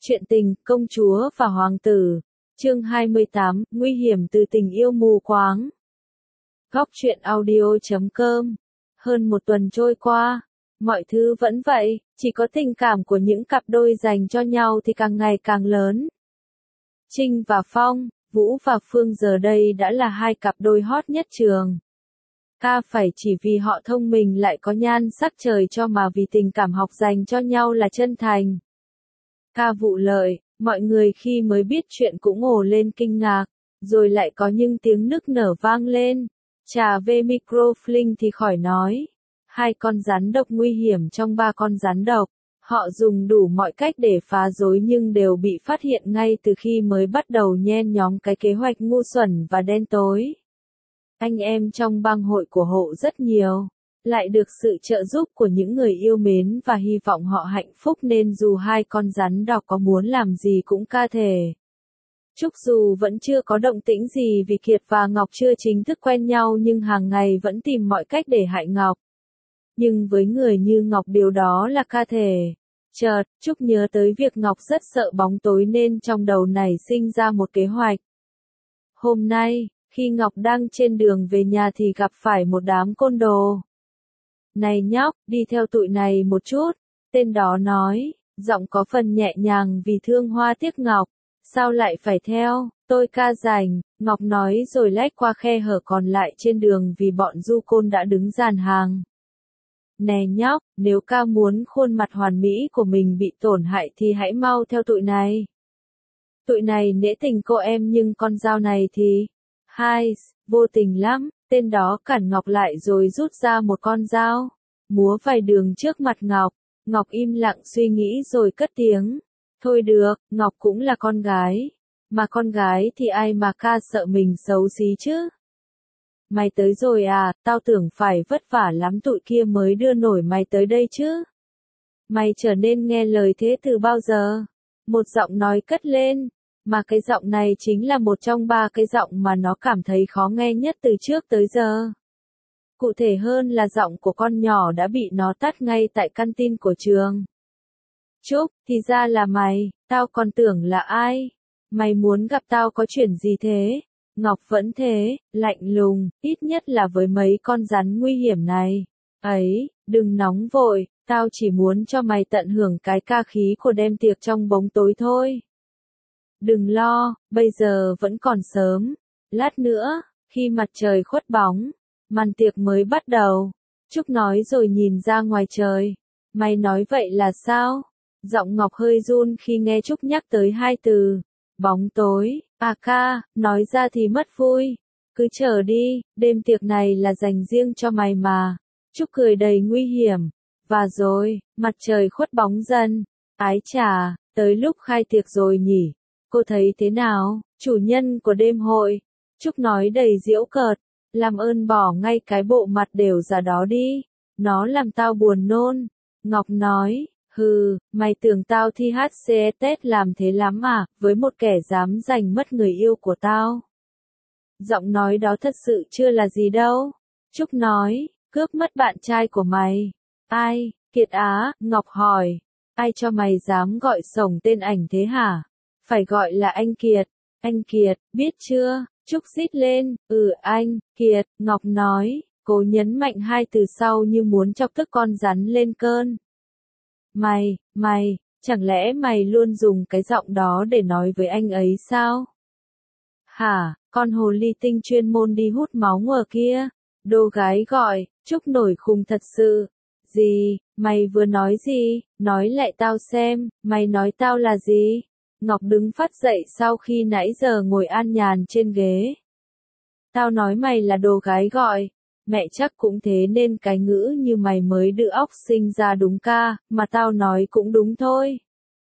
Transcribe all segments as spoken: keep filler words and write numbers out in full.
Chuyện tình, công chúa và hoàng tử. Chương hai mươi tám, nguy hiểm từ tình yêu mù quáng. Góc truyện audio chấm com. Hơn một tuần trôi qua, mọi thứ vẫn vậy, chỉ có tình cảm của những cặp đôi dành cho nhau thì càng ngày càng lớn. Trinh và Phong, Vũ và Phương giờ đây đã là hai cặp đôi hot nhất trường. Ca phải chỉ vì họ thông minh lại có nhan sắc trời cho mà vì tình cảm học dành cho nhau là chân thành. Ca vụ lợi, mọi người khi mới biết chuyện cũng ồ lên kinh ngạc, rồi lại có những tiếng nức nở vang lên. Chà về microflink thì khỏi nói. Hai con rắn độc nguy hiểm trong ba con rắn độc. Họ dùng đủ mọi cách để phá rối nhưng đều bị phát hiện ngay từ khi mới bắt đầu nhen nhóm cái kế hoạch ngu xuẩn và đen tối. Anh em trong bang hội của Hộ rất nhiều, lại được sự trợ giúp của những người yêu mến và hy vọng họ hạnh phúc nên dù hai con rắn độc có muốn làm gì cũng ca thể. Trúc dù vẫn chưa có động tĩnh gì vì Kiệt và Ngọc chưa chính thức quen nhau nhưng hàng ngày vẫn tìm mọi cách để hại Ngọc. Nhưng với người như Ngọc điều đó là ca thể. Chợt, Trúc nhớ tới việc Ngọc rất sợ bóng tối nên trong đầu nảy sinh ra một kế hoạch. Hôm nay, khi Ngọc đang trên đường về nhà thì gặp phải một đám côn đồ. Này nhóc, đi theo tụi này một chút, tên đó nói, giọng có phần nhẹ nhàng vì thương hoa tiếc Ngọc. Sao lại phải theo, tôi ca rảnh, Ngọc nói rồi lách qua khe hở còn lại trên đường vì bọn du côn đã đứng dàn hàng. Nè nhóc, nếu ca muốn khuôn mặt hoàn mỹ của mình bị tổn hại thì hãy mau theo tụi này. Tụi này nể tình cô em nhưng con dao này thì... Hai, vô tình lắm, tên đó cản Ngọc lại rồi rút ra một con dao, múa vài đường trước mặt Ngọc. Ngọc im lặng suy nghĩ rồi cất tiếng. Thôi được, Ngọc cũng là con gái. Mà con gái thì ai mà ca sợ mình xấu xí chứ. Mày tới rồi à, tao tưởng phải vất vả lắm tụi kia mới đưa nổi mày tới đây chứ. Mày trở nên nghe lời thế từ bao giờ? Một giọng nói cất lên. Mà cái giọng này chính là một trong ba cái giọng mà nó cảm thấy khó nghe nhất từ trước tới giờ. Cụ thể hơn là giọng của con nhỏ đã bị nó tát ngay tại căn tin của trường. Trúc, thì ra là mày, tao còn tưởng là ai. Mày muốn gặp tao có chuyện gì thế? Ngọc vẫn thế, lạnh lùng, ít nhất là với mấy con rắn nguy hiểm này. Ấy, đừng nóng vội, tao chỉ muốn cho mày tận hưởng cái ca khí của đêm tiệc trong bóng tối thôi. Đừng lo, bây giờ vẫn còn sớm. Lát nữa, khi mặt trời khuất bóng, màn tiệc mới bắt đầu. Trúc nói rồi nhìn ra ngoài trời. Mày nói vậy là sao? Giọng Ngọc hơi run khi nghe Trúc nhắc tới hai từ. Bóng tối, à ca, nói ra thì mất vui. Cứ chờ đi, đêm tiệc này là dành riêng cho mày mà. Trúc cười đầy nguy hiểm. Và rồi, mặt trời khuất bóng dần. Ái chà, tới lúc khai tiệc rồi nhỉ. Cô thấy thế nào, chủ nhân của đêm hội? Trúc nói đầy giễu cợt. Làm ơn bỏ ngay cái bộ mặt đều ra đó đi. Nó làm tao buồn nôn. Ngọc nói, hừ, mày tưởng tao thi hát xê tết làm thế lắm à, với một kẻ dám giành mất người yêu của tao. Giọng nói đó thật sự chưa là gì đâu. Trúc nói, cướp mất bạn trai của mày. Ai, Kiệt á, Ngọc hỏi. Ai cho mày dám gọi sổng tên ảnh thế hả? Phải gọi là anh Kiệt. Anh Kiệt, biết chưa? Trúc rít lên, ừ anh, Kiệt, Ngọc nói, cố nhấn mạnh hai từ sau như muốn chọc tức con rắn lên cơn. Mày, mày, chẳng lẽ mày luôn dùng cái giọng đó để nói với anh ấy sao? Hả, con hồ ly tinh chuyên môn đi hút máu ngờ kia. Đô gái gọi, Trúc nổi khùng thật sự. Gì, mày vừa nói gì, nói lại tao xem, mày nói tao là gì? Ngọc đứng phát dậy sau khi nãy giờ ngồi an nhàn trên ghế. Tao nói mày là đồ gái gọi. Mẹ chắc cũng thế nên cái ngữ như mày mới đự óc sinh ra đúng ca, mà tao nói cũng đúng thôi.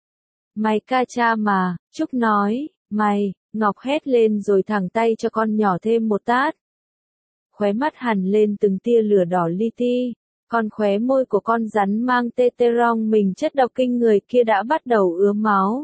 Mày ca cha mà, Trúc nói, mày, Ngọc hét lên rồi thẳng tay cho con nhỏ thêm một tát. Khóe mắt hằn lên từng tia lửa đỏ li ti, còn khóe môi của con rắn mang tê tê rong mình chất độc kinh người kia đã bắt đầu ứa máu.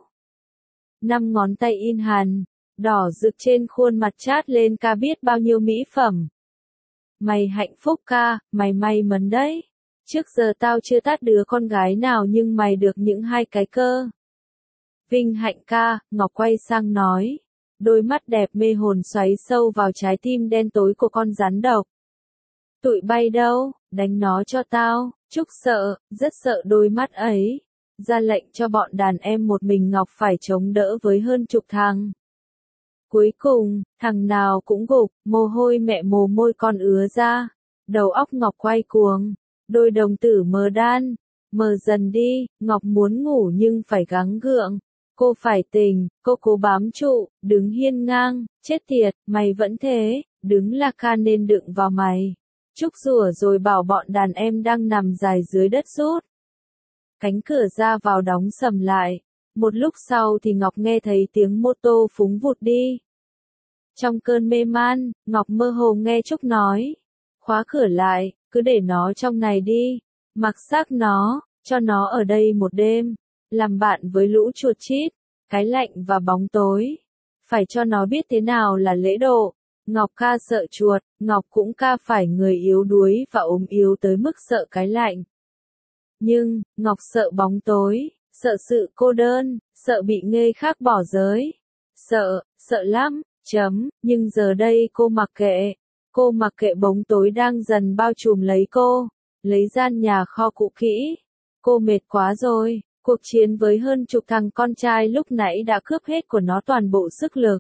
Năm ngón tay in hằn, đỏ rực trên khuôn mặt chát lên ca biết bao nhiêu mỹ phẩm. Mày hạnh phúc ca, mày may mắn đấy. Trước giờ tao chưa tát đứa con gái nào nhưng mày được những hai cái cơ. Vinh Hạnh ca, Ngọc quay sang nói. Đôi mắt đẹp mê hồn xoáy sâu vào trái tim đen tối của con rắn độc. Tụi bay đâu, đánh nó cho tao. Trúc sợ, rất sợ đôi mắt ấy. Ra lệnh cho bọn đàn em một mình Ngọc phải chống đỡ với hơn chục thằng. Cuối cùng, thằng nào cũng gục, mồ hôi mẹ mồ môi con ứa ra. Đầu óc Ngọc quay cuồng. Đôi đồng tử mờ đan. Mờ dần đi, Ngọc muốn ngủ nhưng phải gắng gượng. Cô phải tỉnh, cô cố bám trụ, đứng hiên ngang, chết tiệt, mày vẫn thế, đứng là ca nên đựng vào mày. Trúc rủa rồi bảo bọn đàn em đang nằm dài dưới đất rút. Cánh cửa ra vào đóng sầm lại. Một lúc sau thì Ngọc nghe thấy tiếng mô tô phúng vụt đi. Trong cơn mê man, Ngọc mơ hồ nghe Trúc nói. Khóa cửa lại, cứ để nó trong này đi. Mặc xác nó, cho nó ở đây một đêm. Làm bạn với lũ chuột chít, cái lạnh và bóng tối. Phải cho nó biết thế nào là lễ độ. Ngọc ca sợ chuột, Ngọc cũng ca phải người yếu đuối và ốm yếu tới mức sợ cái lạnh. Nhưng, Ngọc sợ bóng tối, sợ sự cô đơn, sợ bị người khác bỏ giới. Sợ, sợ lắm, chấm, nhưng giờ đây cô mặc kệ. Cô mặc kệ bóng tối đang dần bao trùm lấy cô, lấy gian nhà kho cũ kỹ. Cô mệt quá rồi, cuộc chiến với hơn chục thằng con trai lúc nãy đã cướp hết của nó toàn bộ sức lực.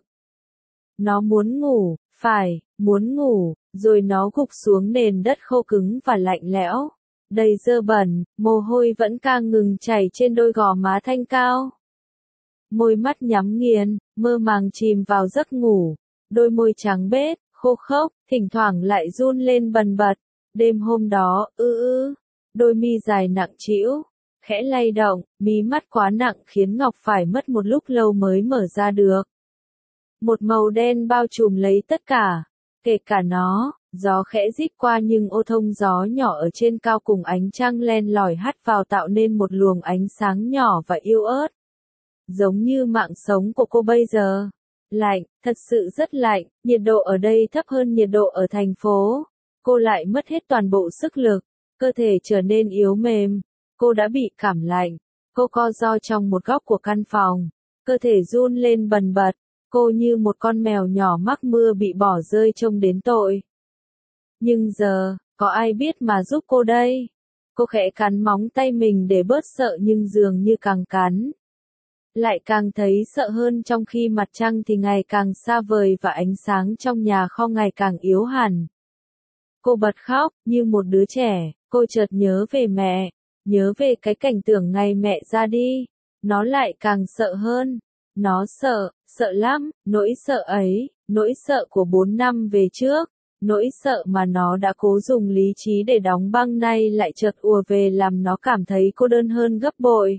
Nó muốn ngủ, phải, muốn ngủ, rồi nó gục xuống nền đất khô cứng và lạnh lẽo. Đầy dơ bẩn, mồ hôi vẫn càng ngừng chảy trên đôi gò má thanh cao. Môi mắt nhắm nghiền, mơ màng chìm vào giấc ngủ. Đôi môi trắng bết, khô khốc, thỉnh thoảng lại run lên bần bật. Đêm hôm đó, ư ư, đôi mi dài nặng trĩu, khẽ lay động, mí mắt quá nặng khiến Ngọc phải mất một lúc lâu mới mở ra được. Một màu đen bao trùm lấy tất cả, kể cả nó. Gió khẽ rít qua nhưng ô thông gió nhỏ ở trên cao cùng ánh trăng len lỏi hắt vào tạo nên một luồng ánh sáng nhỏ và yếu ớt. Giống như mạng sống của cô bây giờ. Lạnh, thật sự rất lạnh, nhiệt độ ở đây thấp hơn nhiệt độ ở thành phố. Cô lại mất hết toàn bộ sức lực, cơ thể trở nên yếu mềm. Cô đã bị cảm lạnh. Cô co ro trong một góc của căn phòng. Cơ thể run lên bần bật. Cô như một con mèo nhỏ mắc mưa bị bỏ rơi trông đến tội. Nhưng giờ, có ai biết mà giúp cô đây? Cô khẽ cắn móng tay mình để bớt sợ nhưng dường như càng cắn. Lại càng thấy sợ hơn trong khi mặt trăng thì ngày càng xa vời và ánh sáng trong nhà kho ngày càng yếu hẳn. Cô bật khóc, như một đứa trẻ, cô chợt nhớ về mẹ, nhớ về cái cảnh tượng ngày mẹ ra đi. Nó lại càng sợ hơn. Nó sợ, sợ lắm, nỗi sợ ấy, nỗi sợ của bốn năm về trước. Nỗi sợ mà nó đã cố dùng lý trí để đóng băng nay lại chợt ùa về làm nó cảm thấy cô đơn hơn gấp bội.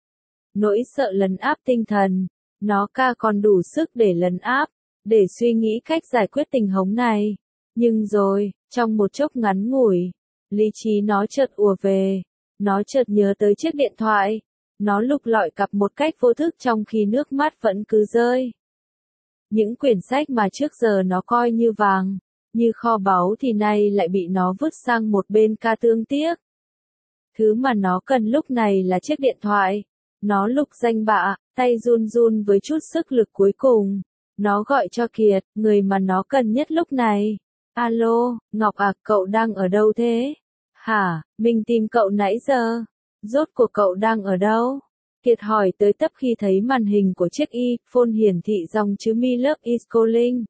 Nỗi sợ lấn áp tinh thần, nó ca còn đủ sức để lấn áp, để suy nghĩ cách giải quyết tình huống này. Nhưng rồi, trong một chốc ngắn ngủi, lý trí nó chợt ùa về, nó chợt nhớ tới chiếc điện thoại, nó lục lọi cặp một cách vô thức trong khi nước mắt vẫn cứ rơi. Những quyển sách mà trước giờ nó coi như vàng, như kho báu thì nay lại bị nó vứt sang một bên ca thương tiếc. Thứ mà nó cần lúc này là chiếc điện thoại. Nó lục danh bạ, tay run run với chút sức lực cuối cùng. Nó gọi cho Kiệt, người mà nó cần nhất lúc này. Alo, Ngọc à, cậu đang ở đâu thế? Hả, mình tìm cậu nãy giờ. Rốt cuộc cậu đang ở đâu? Kiệt hỏi tới tấp khi thấy màn hình của chiếc iPhone hiển thị dòng chữ My Love is Calling.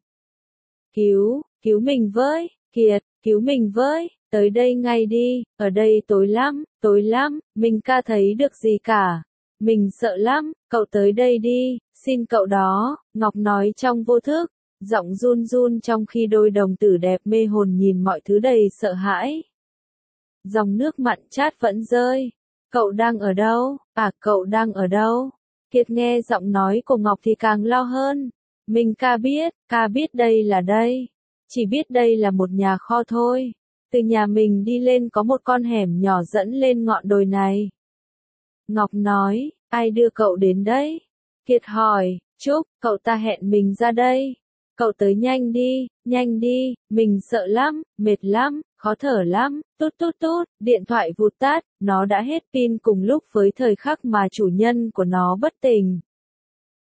Cứu, cứu mình với, Kiệt, cứu mình với, tới đây ngay đi, ở đây tối lắm, tối lắm, mình ca thấy được gì cả. Mình sợ lắm, cậu tới đây đi, xin cậu đó, Ngọc nói trong vô thức, giọng run run trong khi đôi đồng tử đẹp mê hồn nhìn mọi thứ đầy sợ hãi. Dòng nước mặn chát vẫn rơi. Cậu đang ở đâu? À, cậu đang ở đâu? Kiệt nghe giọng nói của Ngọc thì càng lo hơn. Mình ca biết, ca biết đây là đây. Chỉ biết đây là một nhà kho thôi. Từ nhà mình đi lên có một con hẻm nhỏ dẫn lên ngọn đồi này. Ngọc nói, ai đưa cậu đến đấy? Kiệt hỏi, Trúc, cậu ta hẹn mình ra đây. Cậu tới nhanh đi, nhanh đi, mình sợ lắm, mệt lắm, khó thở lắm, tút tút tút, điện thoại vụt tắt, nó đã hết pin cùng lúc với thời khắc mà chủ nhân của nó bất tỉnh.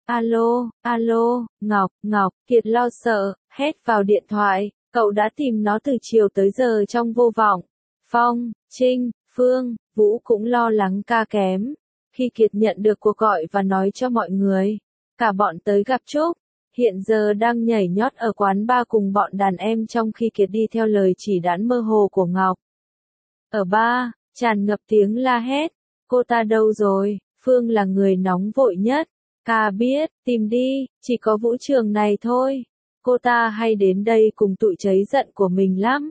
Alo, alo, Ngọc, Ngọc, Kiệt lo sợ, hét vào điện thoại, cậu đã tìm nó từ chiều tới giờ trong vô vọng. Phong, Trinh, Phương, Vũ cũng lo lắng ca kém. Khi Kiệt nhận được cuộc gọi và nói cho mọi người, cả bọn tới gặp Trúc, hiện giờ đang nhảy nhót ở quán bar cùng bọn đàn em trong khi Kiệt đi theo lời chỉ đãn mơ hồ của Ngọc. Ở bar, tràn ngập tiếng la hét, cô ta đâu rồi, Phương là người nóng vội nhất. Ca biết, tìm đi, chỉ có Vũ Trường này thôi. Cô ta hay đến đây cùng tụi cháy giận của mình lắm.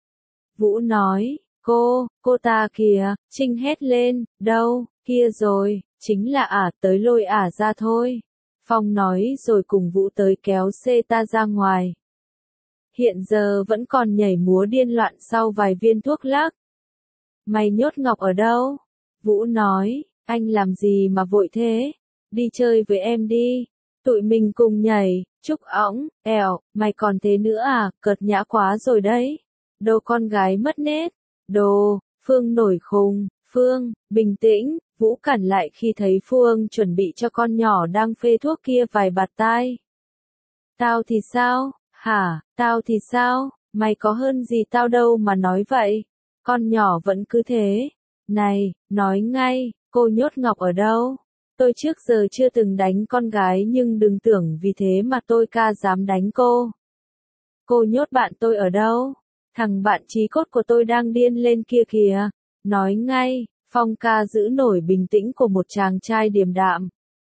Vũ nói, cô, cô ta kìa, Trinh hét lên, đâu, kia rồi, chính là ả, tới lôi ả ra thôi. Phong nói rồi cùng Vũ tới kéo xe ta ra ngoài. Hiện giờ vẫn còn nhảy múa điên loạn sau vài viên thuốc lắc. Mày nhốt Ngọc ở đâu? Vũ nói, anh làm gì mà vội thế? Đi chơi với em đi. Tụi mình cùng nhảy, Trúc ỏng, ẻo, mày còn thế nữa à, cợt nhã quá rồi đấy. Đồ con gái mất nết. Đồ, Phương nổi khùng, Phương, bình tĩnh, Vũ cản lại khi thấy Phương chuẩn bị cho con nhỏ đang phê thuốc kia vài bạt tai. Tao thì sao, hả, tao thì sao, mày có hơn gì tao đâu mà nói vậy. Con nhỏ vẫn cứ thế. Này, nói ngay, cô nhốt Ngọc ở đâu? Tôi trước giờ chưa từng đánh con gái nhưng đừng tưởng vì thế mà tôi ca dám đánh cô. Cô nhốt bạn tôi ở đâu? Thằng bạn chí cốt của tôi đang điên lên kia kìa. Nói ngay, Phong ca giữ nổi bình tĩnh của một chàng trai điềm đạm.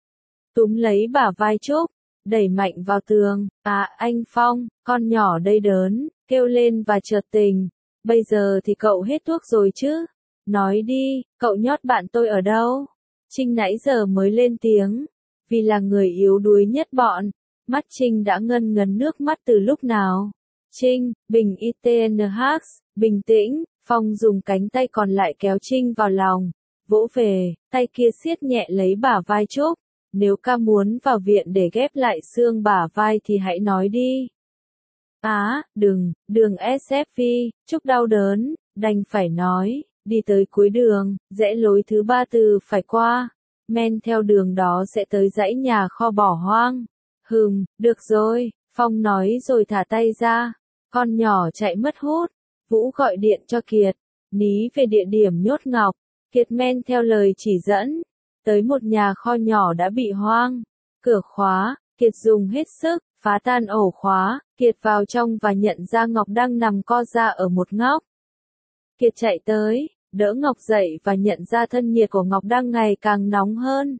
Túm lấy bả vai Trúc, đẩy mạnh vào tường. À anh Phong, con nhỏ đây đớn, kêu lên và chợt tình. Bây giờ thì cậu hết thuốc rồi chứ? Nói đi, cậu nhốt bạn tôi ở đâu? Trinh nãy giờ mới lên tiếng, vì là người yếu đuối nhất bọn, mắt Trinh đã ngân ngấn nước mắt từ lúc nào. Trinh, bình i tê en hát, bình tĩnh, Phong dùng cánh tay còn lại kéo Trinh vào lòng, vỗ về, tay kia siết nhẹ lấy bả vai Trúc, nếu ca muốn vào viện để ghép lại xương bả vai thì hãy nói đi. Á, à, đừng, đường ét ép vê, Trúc đau đớn, đành phải nói. Đi tới cuối đường, rẽ lối thứ ba từ phải qua, men theo đường đó sẽ tới dãy nhà kho bỏ hoang. Hừm, được rồi, Phong nói rồi thả tay ra, con nhỏ chạy mất hút. Vũ gọi điện cho Kiệt, ní về địa điểm nhốt Ngọc. Kiệt men theo lời chỉ dẫn, tới một nhà kho nhỏ đã bị hoang, cửa khóa, Kiệt dùng hết sức, phá tan ổ khóa, Kiệt vào trong và nhận ra Ngọc đang nằm co ra ở một góc. Kiệt chạy tới, đỡ Ngọc dậy và nhận ra thân nhiệt của Ngọc đang ngày càng nóng hơn.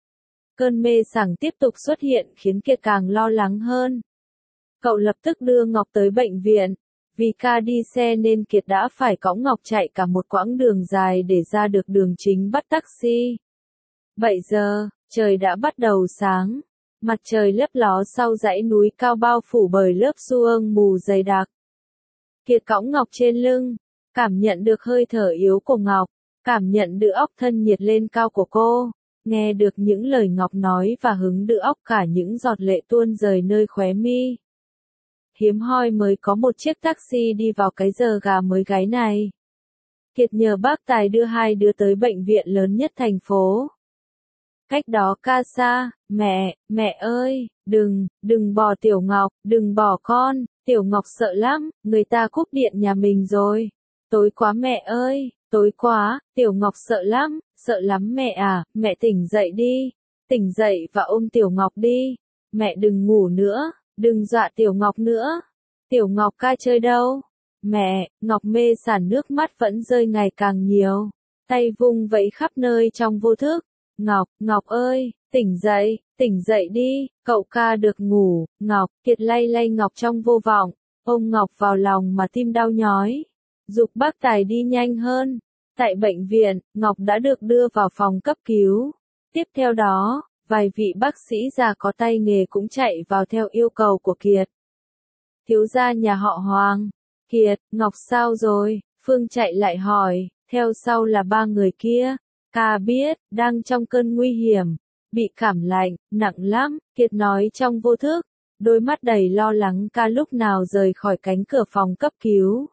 Cơn mê sảng tiếp tục xuất hiện khiến Kiệt càng lo lắng hơn. Cậu lập tức đưa Ngọc tới bệnh viện. Vì ca đi xe nên Kiệt đã phải cõng Ngọc chạy cả một quãng đường dài để ra được đường chính bắt taxi. bảy giờ, trời đã bắt đầu sáng. Mặt trời lấp ló sau dãy núi cao bao phủ bởi lớp sương mù dày đặc. Kiệt cõng Ngọc trên lưng. Cảm nhận được hơi thở yếu của Ngọc, cảm nhận được óc thân nhiệt lên cao của cô, nghe được những lời Ngọc nói và hứng được óc cả những giọt lệ tuôn rơi nơi khóe mi. Hiếm hoi mới có một chiếc taxi đi vào cái giờ gà mới gáy này. Kiệt nhờ bác tài đưa hai đứa tới bệnh viện lớn nhất thành phố. Cách đó ca xa, mẹ, mẹ ơi, đừng, đừng bỏ Tiểu Ngọc, đừng bỏ con, Tiểu Ngọc sợ lắm, người ta cúp điện nhà mình rồi. Tối quá mẹ ơi, tối quá, Tiểu Ngọc sợ lắm, sợ lắm mẹ à, mẹ tỉnh dậy đi, tỉnh dậy và ôm Tiểu Ngọc đi, mẹ đừng ngủ nữa, đừng dọa Tiểu Ngọc nữa, Tiểu Ngọc ca chơi đâu, mẹ, Ngọc mê sảng nước mắt vẫn rơi ngày càng nhiều, tay vung vẫy khắp nơi trong vô thức, Ngọc, Ngọc ơi, tỉnh dậy, tỉnh dậy đi, cậu ca được ngủ, Ngọc, Kiệt lay lay Ngọc trong vô vọng, ôm Ngọc vào lòng mà tim đau nhói. Giục bác tài đi nhanh hơn. Tại bệnh viện, Ngọc đã được đưa vào phòng cấp cứu. Tiếp theo đó, vài vị bác sĩ già có tay nghề cũng chạy vào theo yêu cầu của Kiệt. Thiếu gia nhà họ Hoàng. Kiệt, Ngọc sao rồi? Phương chạy lại hỏi, theo sau là ba người kia. Ca biết, đang trong cơn nguy hiểm, bị cảm lạnh, nặng lắm, Kiệt nói trong vô thức. Đôi mắt đầy lo lắng ca lúc nào rời khỏi cánh cửa phòng cấp cứu.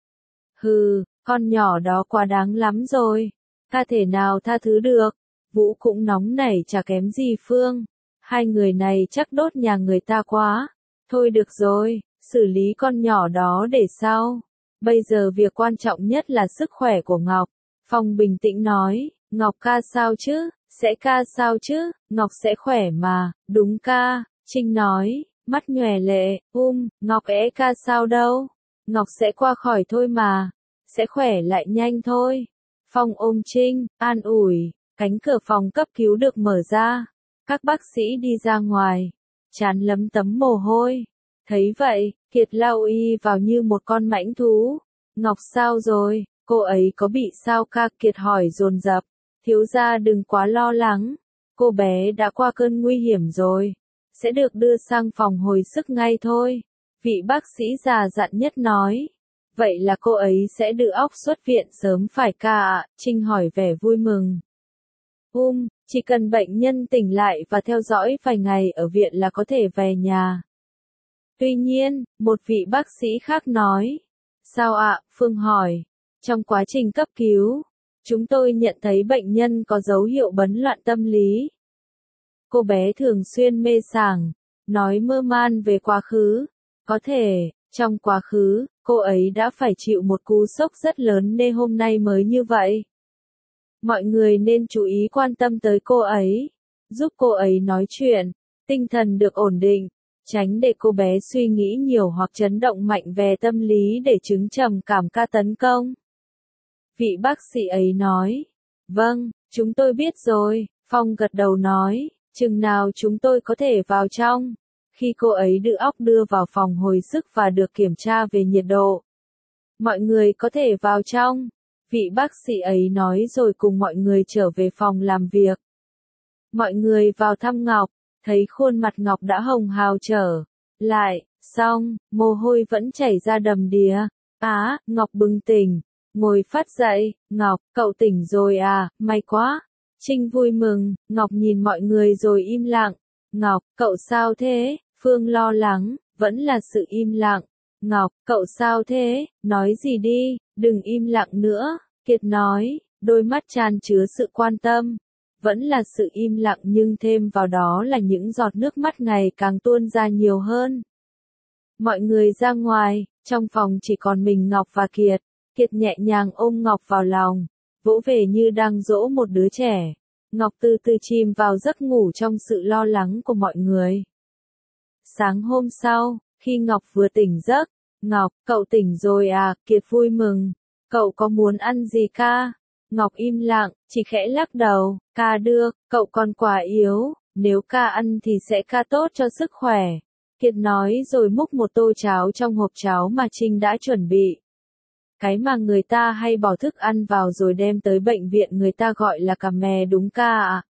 Hừ, con nhỏ đó quá đáng lắm rồi. Ta thể nào tha thứ được. Vũ cũng nóng nảy chả kém gì Phương. Hai người này chắc đốt nhà người ta quá. Thôi được rồi, xử lý con nhỏ đó để sau. Bây giờ việc quan trọng nhất là sức khỏe của Ngọc. Phong bình tĩnh nói, Ngọc ca sao chứ, sẽ ca sao chứ, Ngọc sẽ khỏe mà, đúng ca, Trinh nói, mắt nhòe lệ, um, Ngọc é ca sao đâu, Ngọc sẽ qua khỏi thôi mà, sẽ khỏe lại nhanh thôi. Phong ôm Trinh, an ủi, cánh cửa phòng cấp cứu được mở ra, các bác sĩ đi ra ngoài, trán lấm tấm mồ hôi. Thấy vậy, Kiệt lao y vào như một con mãnh thú. Ngọc sao rồi, cô ấy có bị sao ca? Kiệt hỏi dồn dập. Thiếu gia đừng quá lo lắng, cô bé đã qua cơn nguy hiểm rồi, sẽ được đưa sang phòng hồi sức ngay thôi. Vị bác sĩ già dặn nhất nói. Vậy là cô ấy sẽ được óc xuất viện sớm phải ca ạ? Trinh hỏi vẻ vui mừng. Um, chỉ cần bệnh nhân tỉnh lại và theo dõi vài ngày ở viện là có thể về nhà. Tuy nhiên, một vị bác sĩ khác nói. Sao ạ? Phương hỏi. Trong quá trình cấp cứu, chúng tôi nhận thấy bệnh nhân có dấu hiệu bấn loạn tâm lý. Cô bé thường xuyên mê sảng, nói mơ man về quá khứ. Có thể, trong quá khứ, cô ấy đã phải chịu một cú sốc rất lớn nên hôm nay mới như vậy. Mọi người nên chú ý quan tâm tới cô ấy, giúp cô ấy nói chuyện, tinh thần được ổn định, tránh để cô bé suy nghĩ nhiều hoặc chấn động mạnh về tâm lý để chứng trầm cảm ca tấn công. Vị bác sĩ ấy nói, vâng, chúng tôi biết rồi, Phong gật đầu nói, chừng nào chúng tôi có thể vào trong. Khi cô ấy được óc đưa vào phòng hồi sức và được kiểm tra về nhiệt độ. Mọi người có thể vào trong. Vị bác sĩ ấy nói rồi cùng mọi người trở về phòng làm việc. Mọi người vào thăm Ngọc, thấy khuôn mặt Ngọc đã hồng hào trở lại, xong, mồ hôi vẫn chảy ra đầm đìa. Á, Ngọc bừng tỉnh, ngồi phát dậy, Ngọc, cậu tỉnh rồi à, may quá. Trinh vui mừng, Ngọc nhìn mọi người rồi im lặng. Ngọc, cậu sao thế? Phương lo lắng, vẫn là sự im lặng. Ngọc, cậu sao thế? Nói gì đi, đừng im lặng nữa. Kiệt nói, đôi mắt tràn chứa sự quan tâm. Vẫn là sự im lặng nhưng thêm vào đó là những giọt nước mắt ngày càng tuôn ra nhiều hơn. Mọi người ra ngoài, trong phòng chỉ còn mình Ngọc và Kiệt. Kiệt nhẹ nhàng ôm Ngọc vào lòng, vỗ về như đang dỗ một đứa trẻ. Ngọc từ từ chìm vào giấc ngủ trong sự lo lắng của mọi người. Sáng hôm sau, khi Ngọc vừa tỉnh giấc, Ngọc, cậu tỉnh rồi à? Kiệt vui mừng. Cậu có muốn ăn gì ca? Ngọc im lặng, chỉ khẽ lắc đầu. Ca được, cậu còn quá yếu, nếu ca ăn thì sẽ ca tốt cho sức khỏe. Kiệt nói rồi múc một tô cháo trong hộp cháo mà Trinh đã chuẩn bị. Cái mà người ta hay bỏ thức ăn vào rồi đem tới bệnh viện người ta gọi là cà mè đúng ca ạ?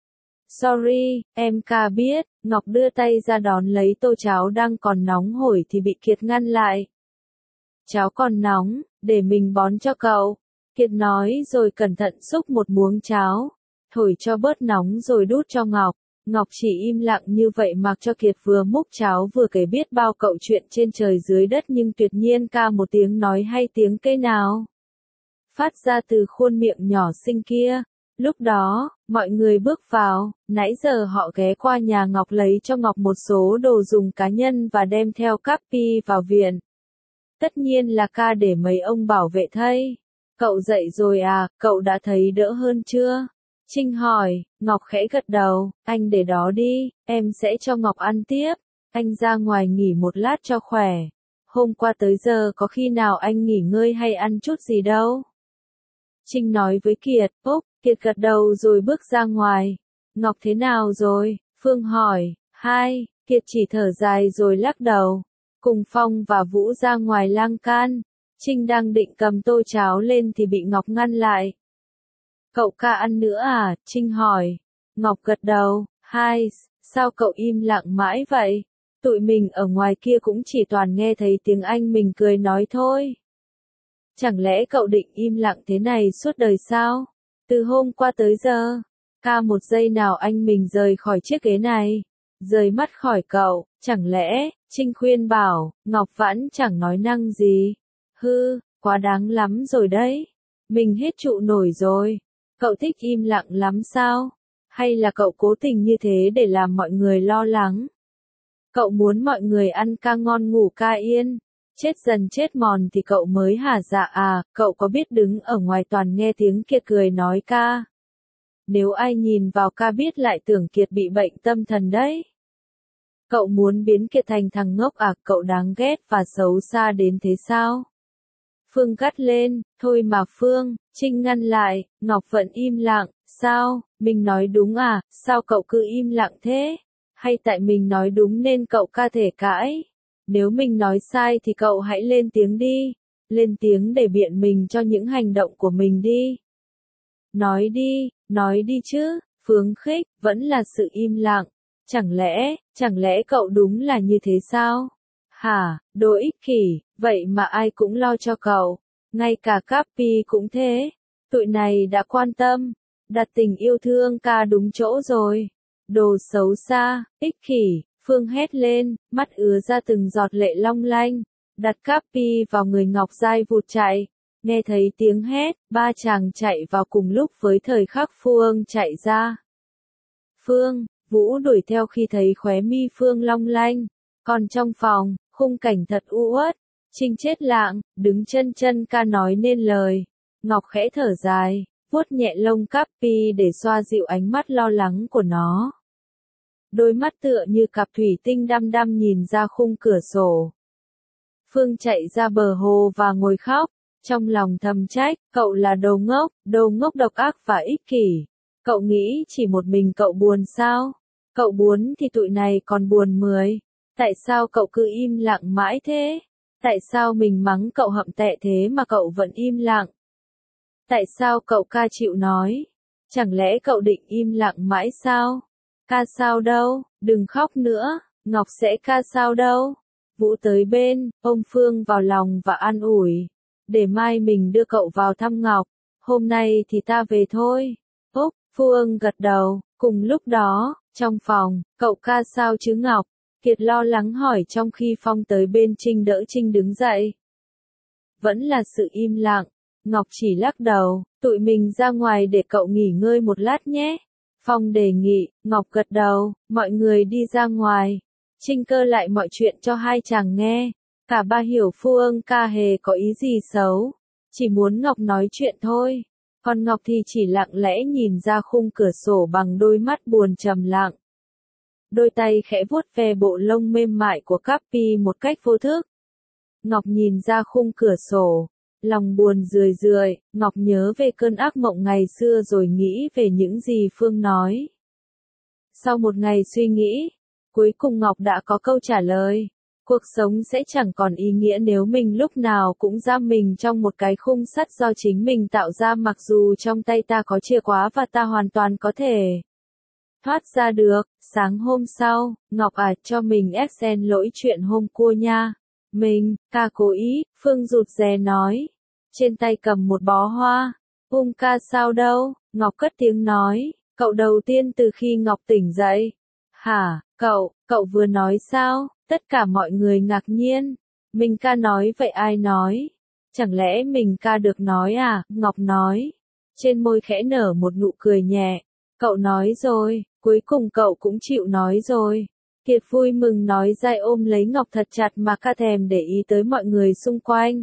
Sorry, em ca biết. Ngọc đưa tay ra đón lấy tô cháo đang còn nóng hổi thì bị Kiệt ngăn lại. Cháo còn nóng, để mình bón cho cậu. Kiệt nói rồi cẩn thận xúc một muỗng cháo, thổi cho bớt nóng rồi đút cho Ngọc. Ngọc chỉ im lặng như vậy mặc cho Kiệt vừa múc cháo vừa kể biết bao câu chuyện trên trời dưới đất nhưng tuyệt nhiên ca một tiếng nói hay tiếng cây nào phát ra từ khuôn miệng nhỏ xinh kia. Lúc đó, mọi người bước vào, nãy giờ họ ghé qua nhà Ngọc lấy cho Ngọc một số đồ dùng cá nhân và đem theo Cappy vào viện. Tất nhiên là ca để mấy ông bảo vệ thay. Cậu dậy rồi à, cậu đã thấy đỡ hơn chưa? Trinh hỏi, Ngọc khẽ gật đầu, anh để đó đi, em sẽ cho Ngọc ăn tiếp. Anh ra ngoài nghỉ một lát cho khỏe. Hôm qua tới giờ có khi nào anh nghỉ ngơi hay ăn chút gì đâu? Trinh nói với Kiệt, Úc, Kiệt gật đầu rồi bước ra ngoài. Ngọc thế nào rồi? Phương hỏi, hai, Kiệt chỉ thở dài rồi lắc đầu. Cùng Phong và Vũ ra ngoài lang can. Trinh đang định cầm tô cháo lên thì bị Ngọc ngăn lại. Cậu ca ăn nữa à? Trinh hỏi. Ngọc gật đầu, hai, sao cậu im lặng mãi vậy? Tụi mình ở ngoài kia cũng chỉ toàn nghe thấy tiếng anh mình cười nói thôi. Chẳng lẽ cậu định im lặng thế này suốt đời sao? Từ hôm qua tới giờ, ca một giây nào anh mình rời khỏi chiếc ghế này, rời mắt khỏi cậu, chẳng lẽ, Trinh khuyên bảo, Ngọc vẫn chẳng nói năng gì. Hư, quá đáng lắm rồi đấy. Mình hết trụ nổi rồi. Cậu thích im lặng lắm sao? Hay là cậu cố tình như thế để làm mọi người lo lắng? Cậu muốn mọi người ăn ca ngon ngủ ca yên, chết dần chết mòn thì cậu mới hả dạ à, cậu có biết đứng ở ngoài toàn nghe tiếng Kiệt cười nói ca. Nếu ai nhìn vào ca biết lại tưởng Kiệt bị bệnh tâm thần đấy. Cậu muốn biến Kiệt thành thằng ngốc à, cậu đáng ghét và xấu xa đến thế sao? Phương gắt lên, thôi mà Phương, Trinh ngăn lại, Ngọc vẫn im lặng, sao, mình nói đúng à, sao cậu cứ im lặng thế? Hay tại mình nói đúng nên cậu ca thể cãi? Nếu mình nói sai thì cậu hãy lên tiếng đi, lên tiếng để biện mình cho những hành động của mình đi. Nói đi, nói đi chứ, Phương khích, vẫn là sự im lặng. Chẳng lẽ, chẳng lẽ cậu đúng là như thế sao? Hả, đồ ích kỷ, vậy mà ai cũng lo cho cậu, ngay cả Cappy cũng thế. Tụi này đã quan tâm, đặt tình yêu thương ca đúng chỗ rồi. Đồ xấu xa, ích kỷ, Phương hét lên, mắt ứa ra từng giọt lệ long lanh, đặt Cappy vào người Ngọc dai vụt chạy. Nghe thấy tiếng hét, ba chàng chạy vào cùng lúc với thời khắc Phương chạy ra. Phương, Vũ đuổi theo khi thấy khóe mi Phương long lanh, còn trong phòng, khung cảnh thật u uất. Trinh chết lặng, đứng chân chân ca nói nên lời. Ngọc khẽ thở dài, vuốt nhẹ lông Cappy để xoa dịu ánh mắt lo lắng của nó. Đôi mắt tựa như cặp thủy tinh đăm đăm nhìn ra khung cửa sổ. Phương chạy ra bờ hồ và ngồi khóc, trong lòng thầm trách, cậu là đồ ngốc, đồ ngốc độc ác và ích kỷ. Cậu nghĩ chỉ một mình cậu buồn sao? Cậu buồn thì tụi này còn buồn mười. Tại sao cậu cứ im lặng mãi thế? Tại sao mình mắng cậu hậm tệ thế mà cậu vẫn im lặng? Tại sao cậu ca chịu nói? Chẳng lẽ cậu định im lặng mãi sao? Ca sao đâu, đừng khóc nữa, Ngọc sẽ ca sao đâu. Vũ tới bên, ôm Phương vào lòng và an ủi. Để mai mình đưa cậu vào thăm Ngọc, hôm nay thì ta về thôi. Úc, Phương gật đầu, cùng lúc đó, trong phòng, cậu ca sao chứ Ngọc? Kiệt lo lắng hỏi trong khi Phong tới bên Trinh đỡ Trinh đứng dậy. Vẫn là sự im lặng, Ngọc chỉ lắc đầu, tụi mình ra ngoài để cậu nghỉ ngơi một lát nhé. Phong đề nghị, Ngọc gật đầu, mọi người đi ra ngoài. Trinh cơ lại mọi chuyện cho hai chàng nghe. Cả ba hiểu Phương ca hề có ý gì xấu, chỉ muốn Ngọc nói chuyện thôi. Còn Ngọc thì chỉ lặng lẽ nhìn ra khung cửa sổ bằng đôi mắt buồn trầm lặng. Đôi tay khẽ vuốt ve bộ lông mềm mại của Cappy một cách vô thức. Ngọc nhìn ra khung cửa sổ, lòng buồn rười rượi, Ngọc nhớ về cơn ác mộng ngày xưa rồi nghĩ về những gì Phương nói. Sau một ngày suy nghĩ, cuối cùng Ngọc đã có câu trả lời. Cuộc sống sẽ chẳng còn ý nghĩa nếu mình lúc nào cũng giam mình trong một cái khung sắt do chính mình tạo ra, mặc dù trong tay ta có chìa khóa và ta hoàn toàn có thể thoát ra được. Sáng hôm sau, Ngọc à cho mình xin lỗi chuyện hôm qua nha. Mình, ca cố ý, Phương rụt rè nói. Trên tay cầm một bó hoa. Um ca sao đâu, Ngọc cất tiếng nói. Cậu đầu tiên từ khi Ngọc tỉnh dậy. Hả, cậu, cậu vừa nói sao? Tất cả mọi người ngạc nhiên. Mình ca nói vậy ai nói? Chẳng lẽ mình ca được nói à? Ngọc nói. Trên môi khẽ nở một nụ cười nhẹ. Cậu nói rồi, cuối cùng cậu cũng chịu nói rồi. Kiệt vui mừng nói dai ôm lấy Ngọc thật chặt mà ca thèm để ý tới mọi người xung quanh.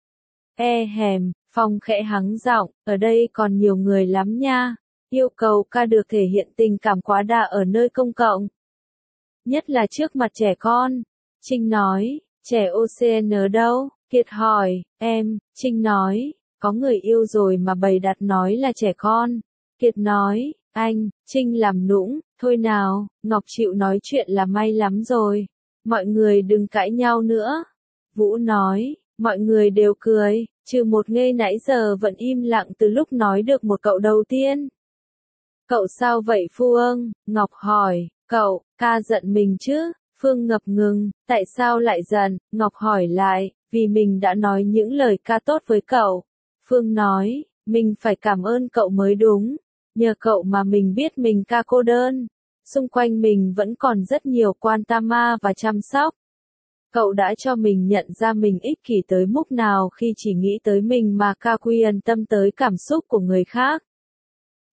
E hèm, Phong khẽ hắng giọng, ở đây còn nhiều người lắm nha. Yêu cầu ca được thể hiện tình cảm quá đà ở nơi công cộng. Nhất là trước mặt trẻ con. Trinh nói, trẻ ô xê en đâu? Kiệt hỏi, em, Trinh nói, có người yêu rồi mà bày đặt nói là trẻ con. Kiệt nói, anh, Trinh làm nũng, thôi nào, Ngọc chịu nói chuyện là may lắm rồi. Mọi người đừng cãi nhau nữa. Vũ nói, mọi người đều cười, trừ một ngây nãy giờ vẫn im lặng từ lúc nói được một cậu đầu tiên. Cậu sao vậy Phương? Ngọc hỏi, cậu, ca giận mình chứ? Phương ngập ngừng, tại sao lại giận? Ngọc hỏi lại, vì mình đã nói những lời ca tốt với cậu. Phương nói, mình phải cảm ơn cậu mới đúng. Nhờ cậu mà mình biết mình ca cô đơn. Xung quanh mình vẫn còn rất nhiều quan tâm và chăm sóc. Cậu đã cho mình nhận ra mình ích kỷ tới mức nào khi chỉ nghĩ tới mình mà ca quy ân tâm tới cảm xúc của người khác.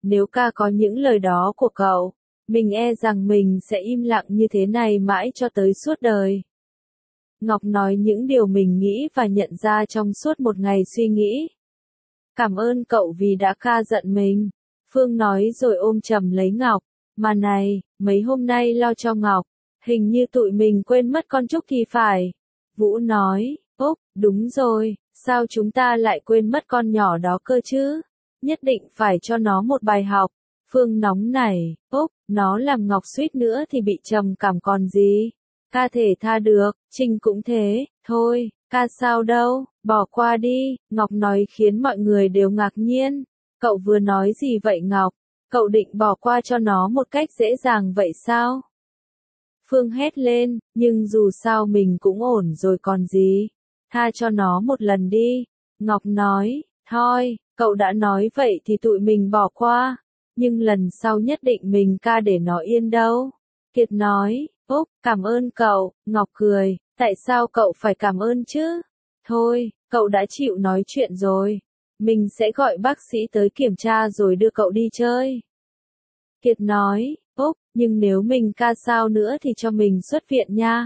Nếu ca có những lời đó của cậu, mình e rằng mình sẽ im lặng như thế này mãi cho tới suốt đời. Ngọc nói những điều mình nghĩ và nhận ra trong suốt một ngày suy nghĩ. Cảm ơn cậu vì đã ca giận mình. Phương nói rồi ôm chầm lấy Ngọc. Mà này, mấy hôm nay lo cho Ngọc. Hình như tụi mình quên mất con Trúc thì phải. Vũ nói, Úc, đúng rồi, sao chúng ta lại quên mất con nhỏ đó cơ chứ? Nhất định phải cho nó một bài học. Phương nóng nảy, Úc, nó làm Ngọc suýt nữa thì bị trầm cảm còn gì. Ca thể tha được, Trinh cũng thế, thôi, ca sao đâu, bỏ qua đi, Ngọc nói khiến mọi người đều ngạc nhiên. Cậu vừa nói gì vậy Ngọc? Cậu định bỏ qua cho nó một cách dễ dàng vậy sao? Phương hét lên, nhưng dù sao mình cũng ổn rồi còn gì. Tha cho nó một lần đi. Ngọc nói, thôi, cậu đã nói vậy thì tụi mình bỏ qua. Nhưng lần sau nhất định mình ca để nó yên đâu. Kiệt nói, Úc, cảm ơn cậu. Ngọc cười, tại sao cậu phải cảm ơn chứ? Thôi, cậu đã chịu nói chuyện rồi. Mình sẽ gọi bác sĩ tới kiểm tra rồi đưa cậu đi chơi. Kiệt nói, Úc, nhưng nếu mình ca sao nữa thì cho mình xuất viện nha.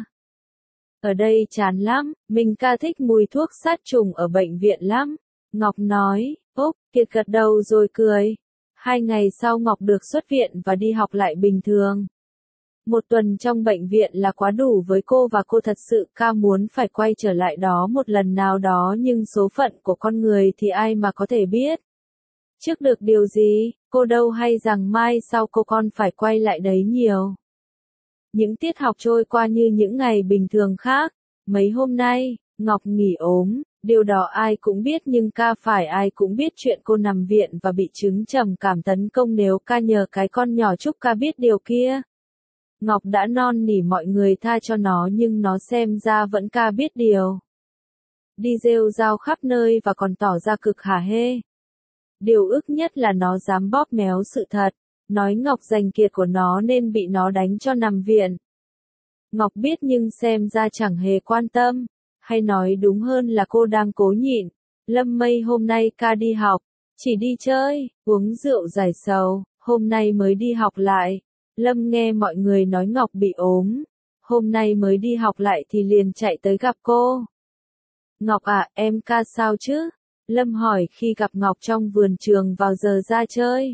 Ở đây chán lắm, mình ca thích mùi thuốc sát trùng ở bệnh viện lắm. Ngọc nói, Úc, Kiệt gật đầu rồi cười. Hai ngày sau Ngọc được xuất viện và đi học lại bình thường. Một tuần trong bệnh viện là quá đủ với cô và cô thật sự ca muốn phải quay trở lại đó một lần nào đó nhưng số phận của con người thì ai mà có thể biết. Trước được điều gì, cô đâu hay rằng mai sau cô con phải quay lại đấy nhiều. Những tiết học trôi qua như những ngày bình thường khác. Mấy hôm nay, Ngọc nghỉ ốm, điều đó ai cũng biết nhưng ca phải ai cũng biết chuyện cô nằm viện và bị chứng trầm cảm tấn công nếu ca nhờ cái con nhỏ Trúc ca biết điều kia. Ngọc đã non nỉ mọi người tha cho nó nhưng nó xem ra vẫn ca biết điều. Đi rêu rao khắp nơi và còn tỏ ra cực hả hê. Điều ức nhất là nó dám bóp méo sự thật, nói Ngọc giành Kiệt của nó nên bị nó đánh cho nằm viện. Ngọc biết nhưng xem ra chẳng hề quan tâm, hay nói đúng hơn là cô đang cố nhịn. Lâm Mây hôm nay ca đi học, chỉ đi chơi, uống rượu giải sầu, hôm nay mới đi học lại. Lâm nghe mọi người nói Ngọc bị ốm, hôm nay mới đi học lại thì liền chạy tới gặp cô. Ngọc à, em ca sao chứ? Lâm hỏi khi gặp Ngọc trong vườn trường vào giờ ra chơi.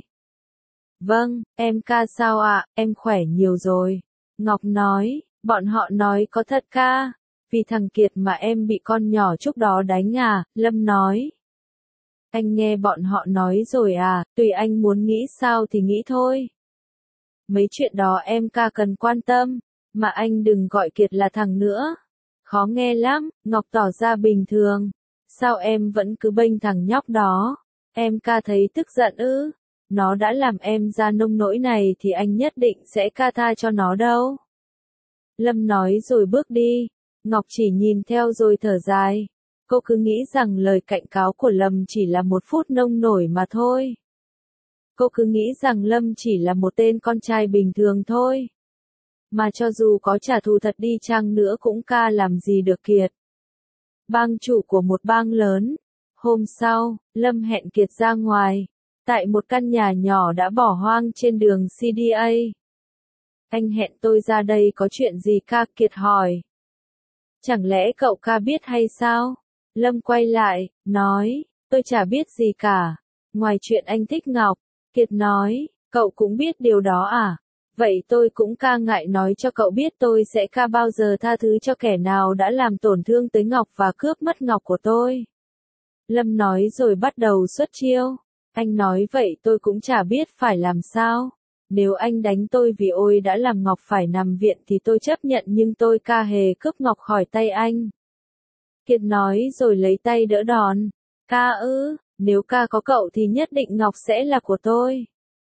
Vâng, em ca sao ạ, à? Em khỏe nhiều rồi. Ngọc nói, bọn họ nói có thật ca, vì thằng Kiệt mà em bị con nhỏ Trúc đó đánh à, Lâm nói. Anh nghe bọn họ nói rồi à, tùy anh muốn nghĩ sao thì nghĩ thôi. Mấy chuyện đó em ca cần quan tâm, mà anh đừng gọi Kiệt là thằng nữa. Khó nghe lắm, Ngọc tỏ ra bình thường. Sao em vẫn cứ bênh thằng nhóc đó? Em ca thấy tức giận ư? Nó đã làm em ra nông nỗi này thì anh nhất định sẽ ca tha cho nó đâu. Lâm nói rồi bước đi. Ngọc chỉ nhìn theo rồi thở dài. Cô cứ nghĩ rằng lời cảnh cáo của Lâm chỉ là một phút nông nổi mà thôi. Cô cứ nghĩ rằng Lâm chỉ là một tên con trai bình thường thôi. Mà cho dù có trả thù thật đi chăng nữa cũng ca làm gì được Kiệt. Bang chủ của một bang lớn. Hôm sau, Lâm hẹn Kiệt ra ngoài. Tại một căn nhà nhỏ đã bỏ hoang trên đường xê đê a. Anh hẹn tôi ra đây có chuyện gì ca? Kiệt hỏi. Chẳng lẽ cậu ca biết hay sao? Lâm quay lại, nói, tôi chả biết gì cả. Ngoài chuyện anh thích Ngọc, Kiệt nói, cậu cũng biết điều đó à? Vậy tôi cũng ca ngại nói cho cậu biết tôi sẽ ca bao giờ tha thứ cho kẻ nào đã làm tổn thương tới Ngọc và cướp mất Ngọc của tôi. Lâm nói rồi bắt đầu xuất chiêu. Anh nói vậy tôi cũng chả biết phải làm sao. Nếu anh đánh tôi vì ôi đã làm Ngọc phải nằm viện thì tôi chấp nhận nhưng tôi ca hề cướp Ngọc khỏi tay anh. Kiệt nói rồi lấy tay đỡ đòn. Ca ư, nếu ca có cậu thì nhất định Ngọc sẽ là của tôi.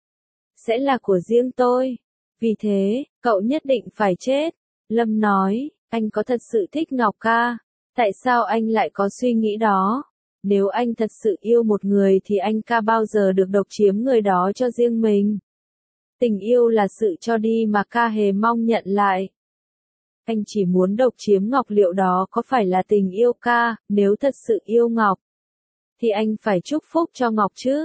Sẽ là của riêng tôi. Vì thế, cậu nhất định phải chết. Lâm nói, anh có thật sự thích Ngọc ca. Tại sao anh lại có suy nghĩ đó? Nếu anh thật sự yêu một người thì anh ca bao giờ được độc chiếm người đó cho riêng mình. Tình yêu là sự cho đi mà ca hề mong nhận lại. Anh chỉ muốn độc chiếm Ngọc, liệu đó có phải là tình yêu ca? Nếu thật sự yêu Ngọc thì anh phải chúc phúc cho Ngọc chứ.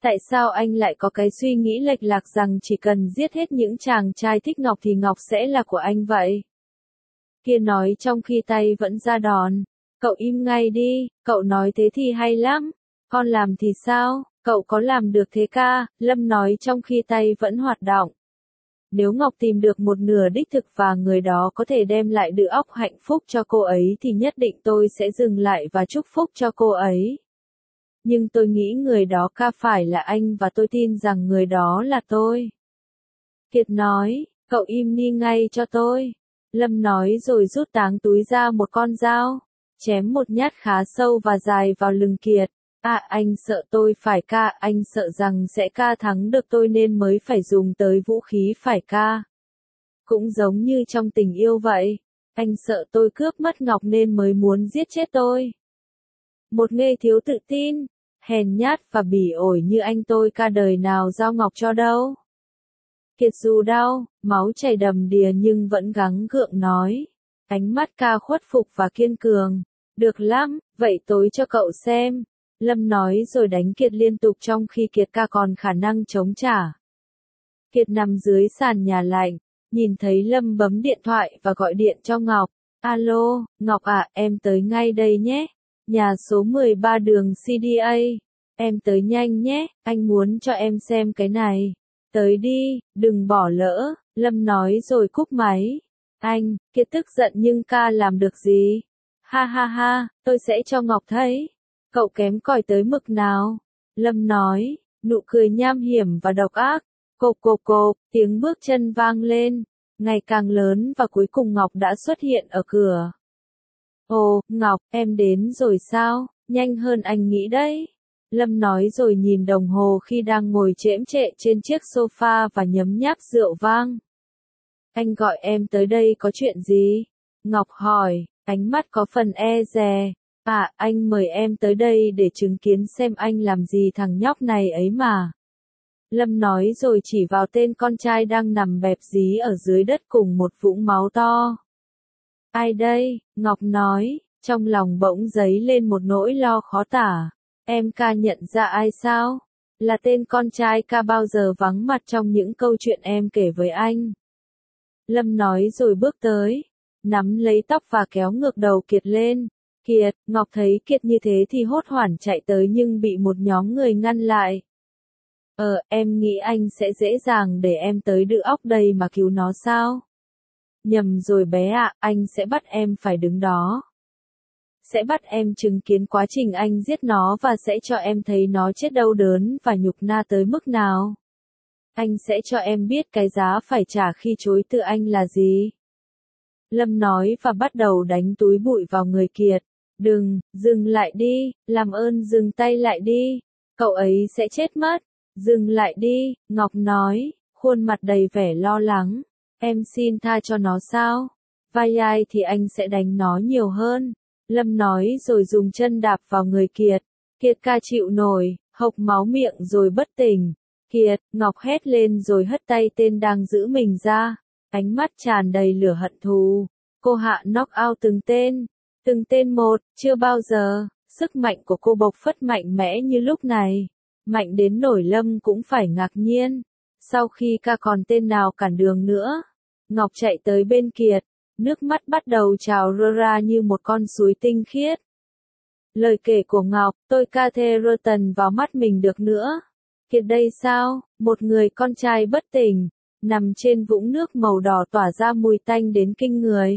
Tại sao anh lại có cái suy nghĩ lệch lạc rằng chỉ cần giết hết những chàng trai thích Ngọc thì Ngọc sẽ là của anh vậy? Kia nói trong khi tay vẫn ra đòn. Cậu im ngay đi, cậu nói thế thì hay lắm. Con làm thì sao, cậu có làm được thế ca? Lâm nói trong khi tay vẫn hoạt động. Nếu Ngọc tìm được một nửa đích thực và người đó có thể đem lại địa óc hạnh phúc cho cô ấy thì nhất định tôi sẽ dừng lại và chúc phúc cho cô ấy. Nhưng tôi nghĩ người đó ca phải là anh và tôi tin rằng người đó là tôi. Kiệt nói, cậu im đi ngay cho tôi. Lâm nói rồi rút táng túi ra một con dao, chém một nhát khá sâu và dài vào lưng Kiệt. À, anh sợ tôi phải ca, anh sợ rằng sẽ ca thắng được tôi nên mới phải dùng tới vũ khí phải ca. Cũng giống như trong tình yêu vậy, anh sợ tôi cướp mất Ngọc nên mới muốn giết chết tôi. Một nghê thiếu tự tin, hèn nhát và bỉ ổi như anh tôi ca đời nào giao Ngọc cho đâu. Kiệt dù đau, máu chảy đầm đìa nhưng vẫn gắng gượng nói. Ánh mắt ca khuất phục và kiên cường. Được lắm, vậy tối cho cậu xem. Lâm nói rồi đánh Kiệt liên tục trong khi Kiệt ca còn khả năng chống trả. Kiệt nằm dưới sàn nhà lạnh, nhìn thấy Lâm bấm điện thoại và gọi điện cho Ngọc. Alo, Ngọc à, em tới ngay đây nhé. Nhà số mười ba đường xê đê a. Em tới nhanh nhé, anh muốn cho em xem cái này. Tới đi, đừng bỏ lỡ, Lâm nói rồi cúp máy. Anh, Kiệt tức giận nhưng ca làm được gì? Ha ha ha, tôi sẽ cho Ngọc thấy. Cậu kém cỏi tới mực nào? Lâm nói, nụ cười nham hiểm và độc ác. Cộp cộp cộp, tiếng bước chân vang lên, ngày càng lớn và cuối cùng Ngọc đã xuất hiện ở cửa. Ồ, Ngọc, em đến rồi sao? Nhanh hơn anh nghĩ đấy. Lâm nói rồi nhìn đồng hồ khi đang ngồi chễm chệ trên chiếc sofa và nhấm nháp rượu vang. Anh gọi em tới đây có chuyện gì? Ngọc hỏi, ánh mắt có phần e dè. À, anh mời em tới đây để chứng kiến xem anh làm gì thằng nhóc này ấy mà. Lâm nói rồi chỉ vào tên con trai đang nằm bẹp dí ở dưới đất cùng một vũng máu to. Ai đây? Ngọc nói, trong lòng bỗng dấy lên một nỗi lo khó tả. Em ca nhận ra ai sao? Là tên con trai ca bao giờ vắng mặt trong những câu chuyện em kể với anh. Lâm nói rồi bước tới, nắm lấy tóc và kéo ngược đầu Kiệt lên. Kiệt, Ngọc thấy Kiệt như thế thì hốt hoảng chạy tới nhưng bị một nhóm người ngăn lại. Ờ, em nghĩ anh sẽ dễ dàng để em tới đự óc đây mà cứu nó sao? Nhầm rồi bé ạ, à, anh sẽ bắt em phải đứng đó. Sẽ bắt em chứng kiến quá trình anh giết nó và sẽ cho em thấy nó chết đau đớn và nhục na tới mức nào. Anh sẽ cho em biết cái giá phải trả khi chối từ anh là gì. Lâm nói và bắt đầu đánh túi bụi vào người Kiệt. Đừng, dừng lại đi, làm ơn dừng tay lại đi. Cậu ấy sẽ chết mất. Dừng lại đi, Ngọc nói, khuôn mặt đầy vẻ lo lắng. Em xin tha cho nó sao? Vai ai thì anh sẽ đánh nó nhiều hơn. Lâm nói rồi dùng chân đạp vào người Kiệt. Kiệt ca chịu nổi, hộc máu miệng rồi bất tỉnh. Kiệt, Ngọc hét lên rồi hất tay tên đang giữ mình ra. Ánh mắt tràn đầy lửa hận thù. Cô hạ knock out từng tên. Từng tên một, chưa bao giờ. Sức mạnh của cô bộc phát mạnh mẽ như lúc này. Mạnh đến nổi Lâm cũng phải ngạc nhiên. Sau khi ca còn tên nào cản đường nữa. Ngọc chạy tới bên Kiệt. Nước mắt bắt đầu trào rơ ra như một con suối tinh khiết. Lời kể của Ngọc, tôi ca thê rơ tần vào mắt mình được nữa. Kiệt đây sao, một người con trai bất tỉnh, nằm trên vũng nước màu đỏ tỏa ra mùi tanh đến kinh người.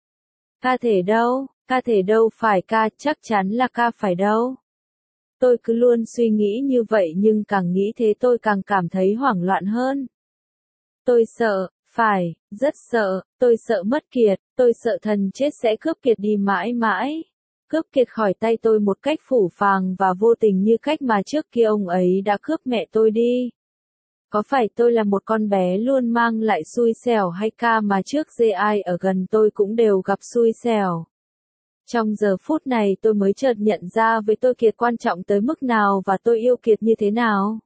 Ca thể đâu, ca thể đâu phải ca, chắc chắn là ca phải đâu. Tôi cứ luôn suy nghĩ như vậy nhưng càng nghĩ thế tôi càng cảm thấy hoảng loạn hơn. Tôi sợ, phải, rất sợ, tôi sợ mất Kiệt, tôi sợ thần chết sẽ cướp Kiệt đi mãi mãi. Cướp Kiệt khỏi tay tôi một cách phũ phàng và vô tình như cách mà trước kia ông ấy đã cướp mẹ tôi đi. Có phải tôi là một con bé luôn mang lại xui xẻo hay ca mà trước giờ ai ở gần tôi cũng đều gặp xui xẻo? Trong giờ phút này tôi mới chợt nhận ra với tôi Kiệt quan trọng tới mức nào và tôi yêu Kiệt như thế nào.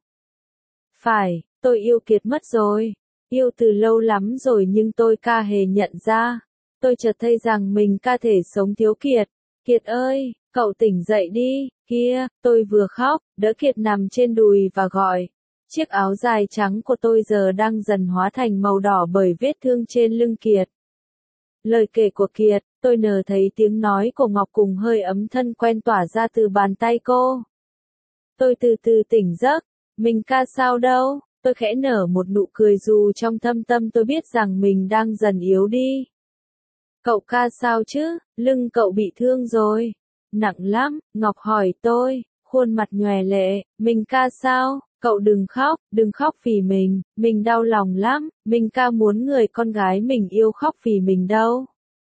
Phải, tôi yêu Kiệt mất rồi. Yêu từ lâu lắm rồi nhưng tôi ca hề nhận ra. Tôi chợt thấy rằng mình ca thể sống thiếu Kiệt. Kiệt ơi, Cậu tỉnh dậy đi, kia, tôi vừa khóc, đỡ Kiệt nằm trên đùi và gọi. Chiếc áo dài trắng của tôi giờ đang dần hóa thành màu đỏ bởi vết thương trên lưng Kiệt. Lời kể của Kiệt, tôi nờ thấy tiếng nói của Ngọc cùng hơi ấm thân quen tỏa ra từ bàn tay cô. Tôi từ từ tỉnh giấc, mình ca sao đâu, tôi khẽ nở một nụ cười dù trong thâm tâm tôi biết rằng mình đang dần yếu đi. Cậu ca sao chứ, lưng cậu bị thương rồi. Nặng lắm, Ngọc hỏi tôi, khuôn mặt nhòe lệ, mình ca sao, cậu đừng khóc, đừng khóc vì mình, mình đau lòng lắm, mình ca muốn người con gái mình yêu khóc vì mình đâu.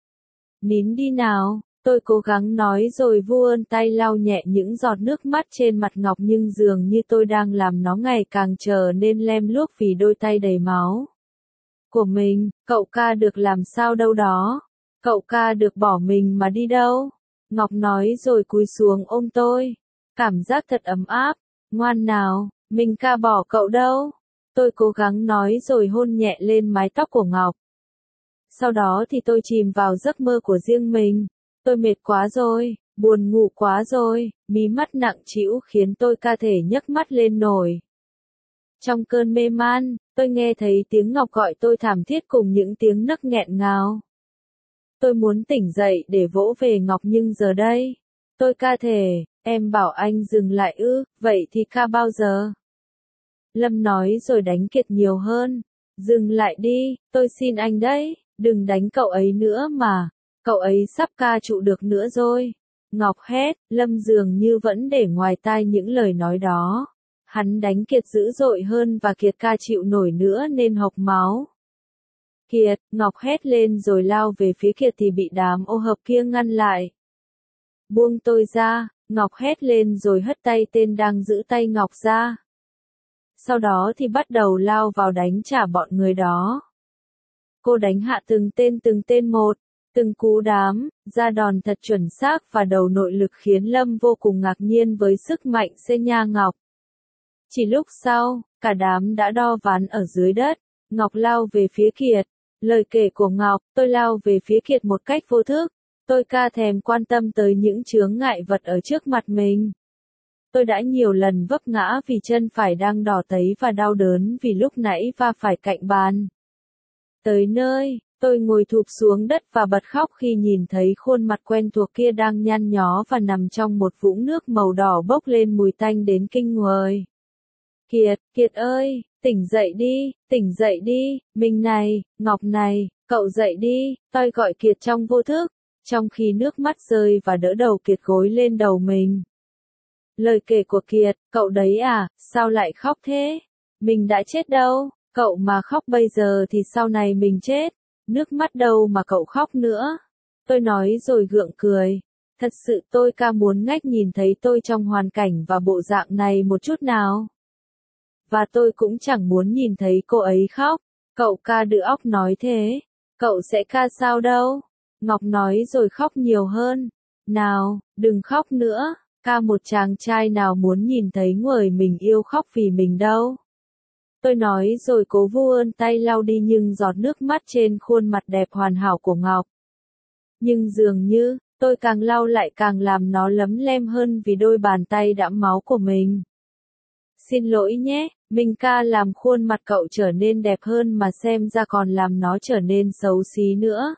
Nín đi nào, tôi cố gắng nói rồi vươn tay lau nhẹ những giọt nước mắt trên mặt Ngọc nhưng dường như tôi đang làm nó ngày càng trở nên lem luốc vì đôi tay đầy máu của mình, cậu ca được làm sao đâu đó, cậu ca được bỏ mình mà đi đâu. Ngọc nói rồi cúi xuống ôm tôi. Cảm giác thật ấm áp. Ngoan nào, mình ca bỏ cậu đâu. Tôi cố gắng nói rồi hôn nhẹ lên mái tóc của Ngọc. Sau đó thì tôi chìm vào giấc mơ của riêng mình. Tôi mệt quá rồi, buồn ngủ quá rồi, mí mắt nặng trĩu khiến tôi ca thể nhấc mắt lên nổi. Trong cơn mê man, tôi nghe thấy tiếng Ngọc gọi tôi thảm thiết cùng những tiếng nấc nghẹn ngào. Tôi muốn tỉnh dậy để vỗ về Ngọc nhưng giờ đây, tôi ca thể, em bảo anh dừng lại ư, vậy thì ca bao giờ? Lâm nói rồi đánh Kiệt nhiều hơn, dừng lại đi, tôi xin anh đấy, đừng đánh cậu ấy nữa mà, cậu ấy sắp ca trụ được nữa rồi. Ngọc hét, Lâm dường như vẫn để ngoài tai những lời nói đó. Hắn đánh Kiệt dữ dội hơn và Kiệt ca chịu nổi nữa nên hộc máu. Kiệt, Ngọc hét lên rồi lao về phía Kiệt thì bị đám ô hợp kia ngăn lại. Buông tôi ra, Ngọc hét lên rồi hất tay tên đang giữ tay Ngọc ra. Sau đó thì bắt đầu lao vào đánh trả bọn người đó. Cô đánh hạ từng tên từng tên một, từng cú đám, ra đòn thật chuẩn xác và đầu nội lực khiến Lâm vô cùng ngạc nhiên với sức mạnh xê nha Ngọc. Chỉ lúc sau, cả đám đã đo ván ở dưới đất, Ngọc lao về phía Kiệt. Lời kể của Ngọc, tôi lao về phía Kiệt một cách vô thức. Tôi ca thèm quan tâm tới những chướng ngại vật ở trước mặt mình. Tôi đã nhiều lần vấp ngã vì chân phải đang đỏ tấy và đau đớn vì lúc nãy va phải cạnh bàn. Tới nơi, tôi ngồi thụp xuống đất và bật khóc khi nhìn thấy khuôn mặt quen thuộc kia đang nhăn nhó và nằm trong một vũng nước màu đỏ bốc lên mùi tanh đến kinh người. Kiệt, Kiệt ơi, tỉnh dậy đi, tỉnh dậy đi, mình này, Ngọc này, cậu dậy đi, tôi gọi Kiệt trong vô thức, trong khi nước mắt rơi và đỡ đầu Kiệt gối lên đầu mình. Lời kể của Kiệt, cậu đấy à, sao lại khóc thế? Mình đã chết đâu, cậu mà khóc bây giờ thì sau này mình chết, nước mắt đâu mà cậu khóc nữa. Tôi nói rồi gượng cười, thật sự tôi ca muốn ngách nhìn thấy tôi trong hoàn cảnh và bộ dạng này một chút nào. Và tôi cũng chẳng muốn nhìn thấy cô ấy khóc, cậu ca đựa óc nói thế, cậu sẽ ca sao đâu. Ngọc nói rồi khóc nhiều hơn, nào, đừng khóc nữa, ca một chàng trai nào muốn nhìn thấy người mình yêu khóc vì mình đâu. Tôi nói rồi cố vươn tay lau đi những giọt nước mắt trên khuôn mặt đẹp hoàn hảo của Ngọc. Nhưng dường như, tôi càng lau lại càng làm nó lấm lem hơn vì đôi bàn tay đẫm máu của mình. Xin lỗi nhé, mình ca làm khuôn mặt cậu trở nên đẹp hơn mà xem ra còn làm nó trở nên xấu xí nữa.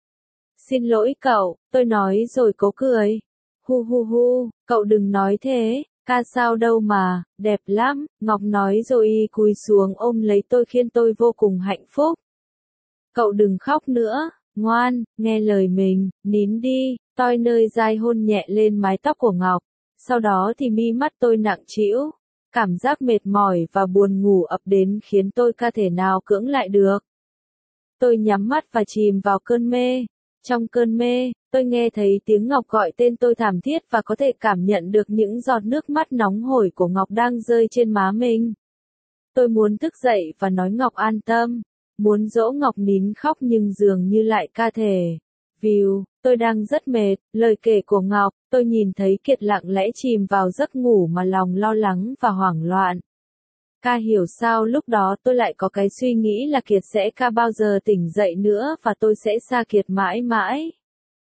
Xin lỗi cậu, tôi nói rồi cố cười. Hu hu hu, cậu đừng nói thế, ca sao đâu mà, đẹp lắm, Ngọc nói rồi y cúi xuống ôm lấy tôi khiến tôi vô cùng hạnh phúc. Cậu đừng khóc nữa, ngoan, nghe lời mình, nín đi, tôi nơi dai hôn nhẹ lên mái tóc của Ngọc, sau đó thì mi mắt tôi nặng trĩu, cảm giác mệt mỏi và buồn ngủ ập đến khiến tôi ca thể nào cưỡng lại được. Tôi nhắm mắt và chìm vào cơn mê. Trong cơn mê, tôi nghe thấy tiếng Ngọc gọi tên tôi thảm thiết và có thể cảm nhận được những giọt nước mắt nóng hổi của Ngọc đang rơi trên má mình. Tôi muốn thức dậy và nói Ngọc an tâm, muốn dỗ Ngọc nín khóc nhưng dường như lại ca thể. View, tôi đang rất mệt, lời kể của Ngọc, tôi nhìn thấy Kiệt lặng lẽ chìm vào giấc ngủ mà lòng lo lắng và hoảng loạn. Ca hiểu sao lúc đó tôi lại có cái suy nghĩ là Kiệt sẽ ca bao giờ tỉnh dậy nữa và tôi sẽ xa Kiệt mãi mãi.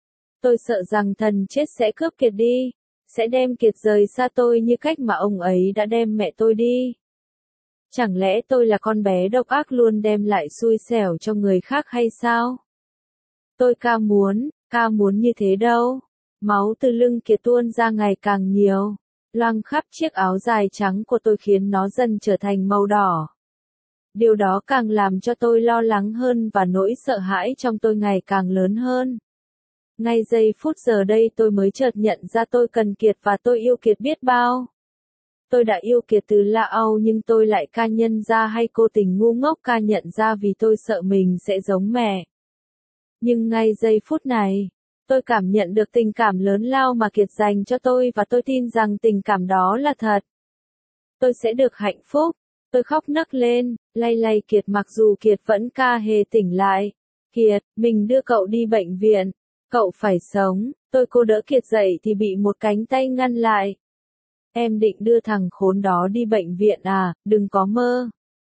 Tôi sợ rằng thần chết sẽ cướp Kiệt đi, sẽ đem Kiệt rời xa tôi như cách mà ông ấy đã đem mẹ tôi đi. Chẳng lẽ tôi là con bé độc ác luôn đem lại xui xẻo cho người khác hay sao? Tôi ca muốn, ca muốn như thế đâu. Máu từ lưng Kiệt tuôn ra ngày càng nhiều, loang khắp chiếc áo dài trắng của tôi khiến nó dần trở thành màu đỏ. Điều đó càng làm cho tôi lo lắng hơn và nỗi sợ hãi trong tôi ngày càng lớn hơn. Ngay giây phút giờ đây tôi mới chợt nhận ra tôi cần Kiệt và tôi yêu Kiệt biết bao. Tôi đã yêu Kiệt từ La Âu nhưng tôi lại ca nhân ra hay cô tình ngu ngốc ca nhận ra vì tôi sợ mình sẽ giống mẹ. Nhưng ngay giây phút này, tôi cảm nhận được tình cảm lớn lao mà Kiệt dành cho tôi và tôi tin rằng tình cảm đó là thật. Tôi sẽ được hạnh phúc. Tôi khóc nấc lên, lay lay Kiệt mặc dù Kiệt vẫn ca hề tỉnh lại. Kiệt, mình đưa cậu đi bệnh viện. Cậu phải sống. Tôi cố đỡ Kiệt dậy thì bị một cánh tay ngăn lại. Em định đưa thằng khốn đó đi bệnh viện à, đừng có mơ.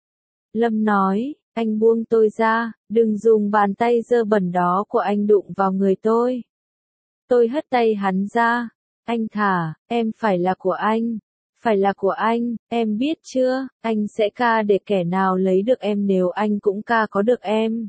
Lâm nói, anh buông tôi ra, đừng dùng bàn tay dơ bẩn đó của anh đụng vào người tôi. Tôi hất tay hắn ra. Anh thả, em phải là của anh. Phải là của anh, em biết chưa, anh sẽ ca để kẻ nào lấy được em nếu anh cũng ca có được em.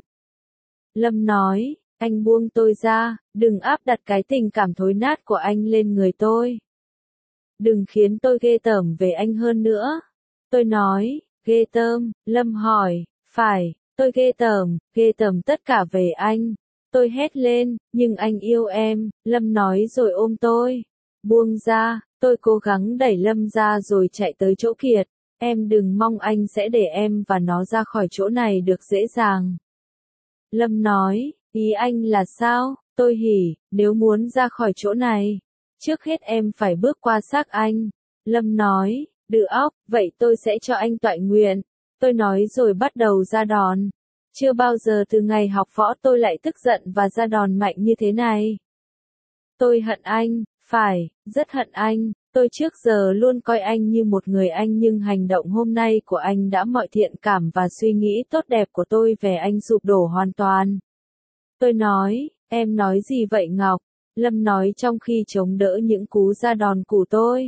Lâm nói, anh buông tôi ra, đừng áp đặt cái tình cảm thối nát của anh lên người tôi. Đừng khiến tôi ghê tởm về anh hơn nữa. Tôi nói, ghê tởm, Lâm hỏi, phải, tôi ghê tởm, ghê tởm tất cả về anh. Tôi hét lên, nhưng anh yêu em, Lâm nói rồi ôm tôi. Buông ra, tôi cố gắng đẩy Lâm ra rồi chạy tới chỗ Kiệt. Em đừng mong anh sẽ để em và nó ra khỏi chỗ này được dễ dàng. Lâm nói, ý anh là sao? Tôi hỉ, nếu muốn ra khỏi chỗ này, trước hết em phải bước qua xác anh. Lâm nói, đự óc, vậy tôi sẽ cho anh toại nguyện. Tôi nói rồi bắt đầu ra đòn. Chưa bao giờ từ ngày học võ tôi lại tức giận và ra đòn mạnh như thế này. Tôi hận anh, phải, rất hận anh. Tôi trước giờ luôn coi anh như một người anh nhưng hành động hôm nay của anh đã mọi thiện cảm và suy nghĩ tốt đẹp của tôi về anh sụp đổ hoàn toàn. Tôi nói, em nói gì vậy Ngọc? Lâm nói trong khi chống đỡ những cú ra đòn của tôi.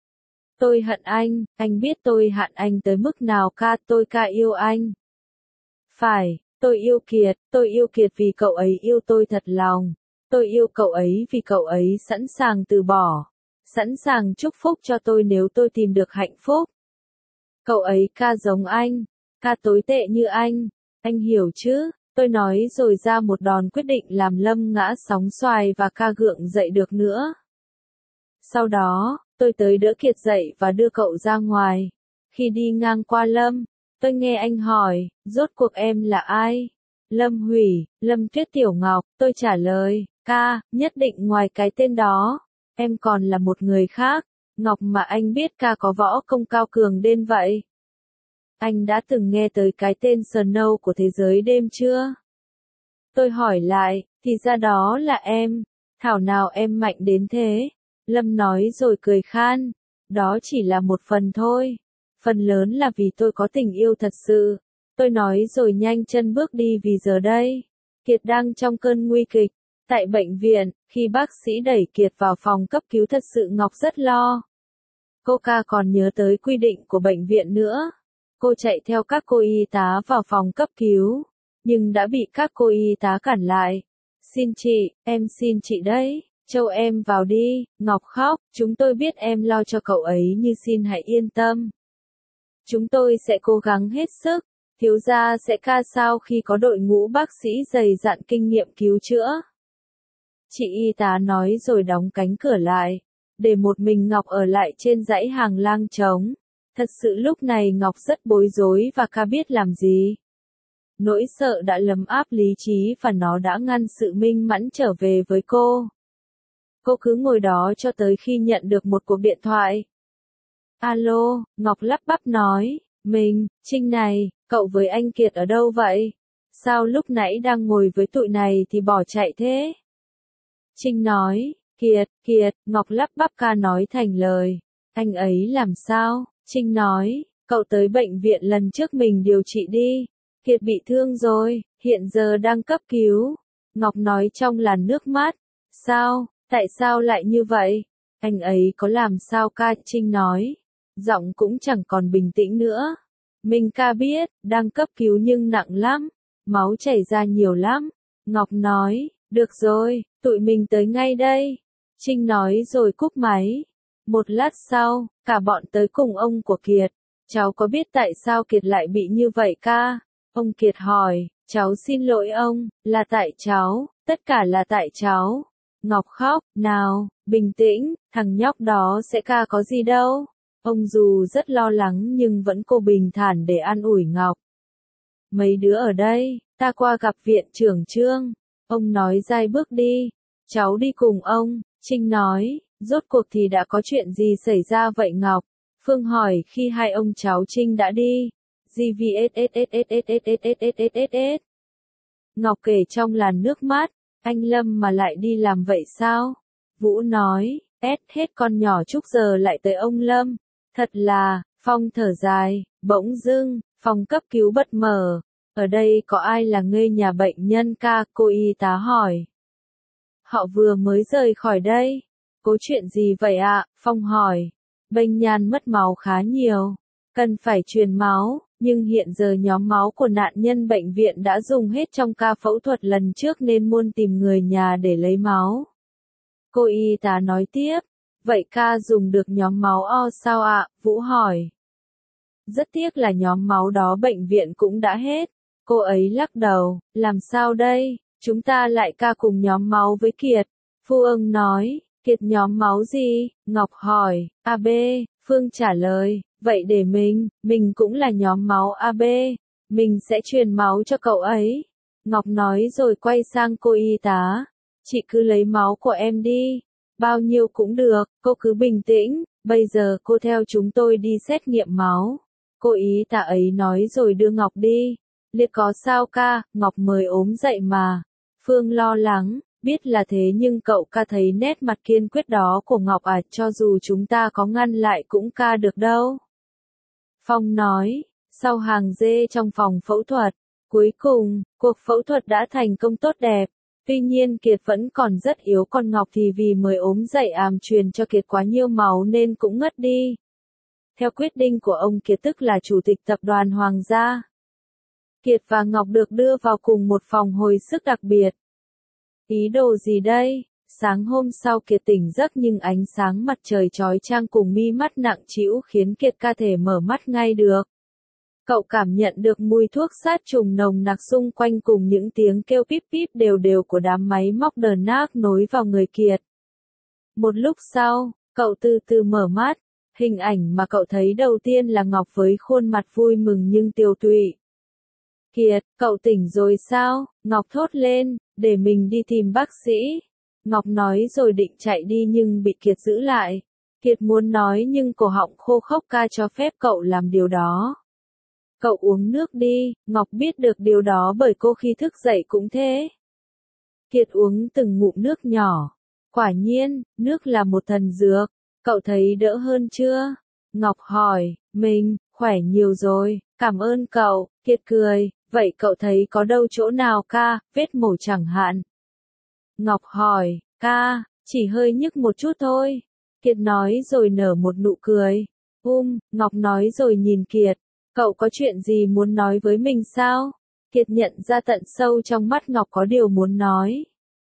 Tôi hận anh, anh biết tôi hận anh tới mức nào ca, tôi ca yêu anh. Phải, tôi yêu Kiệt, tôi yêu Kiệt vì cậu ấy yêu tôi thật lòng. Tôi yêu cậu ấy vì cậu ấy sẵn sàng từ bỏ. Sẵn sàng chúc phúc cho tôi nếu tôi tìm được hạnh phúc. Cậu ấy ca giống anh, ca tồi tệ như anh, anh hiểu chứ? Tôi nói rồi ra một đòn quyết định làm Lâm ngã sóng xoài và ca gượng dậy được nữa. Sau đó, tôi tới đỡ Kiệt dậy và đưa cậu ra ngoài. Khi đi ngang qua Lâm, tôi nghe anh hỏi, rốt cuộc em là ai? Lâm Hủy, Lâm Tuyết Tiểu Ngọc, tôi trả lời, ca, nhất định ngoài cái tên đó, em còn là một người khác, Ngọc mà anh biết ca có võ công cao cường đến vậy. Anh đã từng nghe tới cái tên Snow của thế giới đêm chưa? Tôi hỏi lại, thì ra đó là em, thảo nào em mạnh đến thế? Lâm nói rồi cười khan, đó chỉ là một phần thôi, phần lớn là vì tôi có tình yêu thật sự. Tôi nói rồi nhanh chân bước đi vì giờ đây, Kiệt đang trong cơn nguy kịch. Tại bệnh viện, khi bác sĩ đẩy Kiệt vào phòng cấp cứu thật sự Ngọc rất lo. Cô ca còn nhớ tới quy định của bệnh viện nữa. Cô chạy theo các cô y tá vào phòng cấp cứu, nhưng đã bị các cô y tá cản lại. Xin chị, em xin chị đấy, Châu em vào đi, Ngọc khóc, chúng tôi biết em lo cho cậu ấy nhưng xin hãy yên tâm. Chúng tôi sẽ cố gắng hết sức, thiếu gia sẽ ca sao khi có đội ngũ bác sĩ dày dặn kinh nghiệm cứu chữa. Chị y tá nói rồi đóng cánh cửa lại, để một mình Ngọc ở lại trên dãy hàng lang trống. Thật sự lúc này Ngọc rất bối rối và ca biết làm gì. Nỗi sợ đã lấn áp lý trí và nó đã ngăn sự minh mẫn trở về với cô. Cô cứ ngồi đó cho tới khi nhận được một cuộc điện thoại. Alo, Ngọc lắp bắp nói, mình, Trinh này, cậu với anh Kiệt ở đâu vậy? Sao lúc nãy đang ngồi với tụi này thì bỏ chạy thế? Trinh nói, Kiệt, Kiệt, Ngọc lắp bắp ca nói thành lời. Anh ấy làm sao? Trinh nói, cậu tới bệnh viện lần trước mình điều trị đi. Kiệt bị thương rồi, hiện giờ đang cấp cứu. Ngọc nói trong làn nước mắt. Sao, tại sao lại như vậy? Anh ấy có làm sao ca? Trinh nói. Giọng cũng chẳng còn bình tĩnh nữa. Mình ca biết, đang cấp cứu nhưng nặng lắm. Máu chảy ra nhiều lắm. Ngọc nói, được rồi, tụi mình tới ngay đây. Trinh nói rồi cúp máy. Một lát sau, cả bọn tới cùng ông của Kiệt. Cháu có biết tại sao Kiệt lại bị như vậy ca? Ông Kiệt hỏi, cháu xin lỗi ông, là tại cháu, tất cả là tại cháu. Ngọc khóc, nào, bình tĩnh, thằng nhóc đó sẽ ca có gì đâu. Ông dù rất lo lắng nhưng vẫn cố bình thản để an ủi Ngọc. Mấy đứa ở đây, ta qua gặp viện trưởng Trương. Ông nói dai bước đi. Cháu đi cùng ông, Trinh nói, rốt cuộc thì đã có chuyện gì xảy ra vậy Ngọc? Phương hỏi khi hai ông cháu Trinh đã đi. giê vê ét ét ét ét ét ét ét ét ét ét ét. Ngọc kể trong làn nước mắt, anh Lâm mà lại đi làm vậy sao? Vũ nói, ét hết con nhỏ Trúc giờ lại tới ông Lâm. Thật là, Phong thở dài, bỗng dưng, phòng cấp cứu bật mở. Ở đây có ai là ngây nhà bệnh nhân ca? Cô y tá hỏi. Họ vừa mới rời khỏi đây. Có chuyện gì vậy ạ? Phong hỏi. Bệnh nhân mất máu khá nhiều. Cần phải truyền máu, nhưng hiện giờ nhóm máu của nạn nhân bệnh viện đã dùng hết trong ca phẫu thuật lần trước nên muốn tìm người nhà để lấy máu. Cô y tá nói tiếp. Vậy ca dùng được nhóm máu O sao ạ? Vũ hỏi. Rất tiếc là nhóm máu đó bệnh viện cũng đã hết. Cô ấy lắc đầu, làm sao đây? Chúng ta lại ca cùng nhóm máu với Kiệt. Phu ưng nói, Kiệt nhóm máu gì? Ngọc hỏi, a bê, Phương trả lời, vậy để mình, mình cũng là nhóm máu a bê. Mình sẽ truyền máu cho cậu ấy. Ngọc nói rồi quay sang cô y tá. Chị cứ lấy máu của em đi. Bao nhiêu cũng được, cô cứ bình tĩnh, bây giờ cô theo chúng tôi đi xét nghiệm máu. Cô y tá ấy nói rồi đưa Ngọc đi. Liệt có sao ca? Ngọc mới ốm dậy mà. Phương lo lắng, biết là thế nhưng cậu ca thấy nét mặt kiên quyết đó của Ngọc à, cho dù chúng ta có ngăn lại cũng ca được đâu. Phong nói, sau hàng dê trong phòng phẫu thuật, cuối cùng, cuộc phẫu thuật đã thành công tốt đẹp. Tuy nhiên Kiệt vẫn còn rất yếu, còn Ngọc thì vì mới ốm dậy àm truyền cho Kiệt quá nhiều máu nên cũng ngất đi. Theo quyết định của ông Kiệt tức là chủ tịch tập đoàn Hoàng gia, Kiệt và Ngọc được đưa vào cùng một phòng hồi sức đặc biệt. Ý đồ gì đây? Sáng hôm sau Kiệt tỉnh giấc nhưng ánh sáng mặt trời chói chang cùng mi mắt nặng trĩu khiến Kiệt ca thể mở mắt ngay được. Cậu cảm nhận được mùi thuốc sát trùng nồng nặc xung quanh cùng những tiếng kêu píp píp đều đều của đám máy móc đờ nác nối vào người Kiệt. Một lúc sau, cậu từ từ mở mắt, hình ảnh mà cậu thấy đầu tiên là Ngọc với khuôn mặt vui mừng nhưng tiều tụy. Kiệt, cậu tỉnh rồi sao? Ngọc thốt lên, để mình đi tìm bác sĩ. Ngọc nói rồi định chạy đi nhưng bị Kiệt giữ lại. Kiệt muốn nói nhưng cổ họng khô khốc ca cho phép cậu làm điều đó. Cậu uống nước đi, Ngọc biết được điều đó bởi cô khi thức dậy cũng thế. Kiệt uống từng ngụm nước nhỏ. Quả nhiên, nước là một thần dược. Cậu thấy đỡ hơn chưa? Ngọc hỏi, mình, khỏe nhiều rồi, cảm ơn cậu. Kiệt cười, vậy cậu thấy có đâu chỗ nào ca, vết mổ chẳng hạn? Ngọc hỏi, ca, chỉ hơi nhức một chút thôi. Kiệt nói rồi nở một nụ cười. Um, Ngọc nói rồi nhìn Kiệt. Cậu có chuyện gì muốn nói với mình sao? Kiệt nhận ra tận sâu trong mắt Ngọc có điều muốn nói.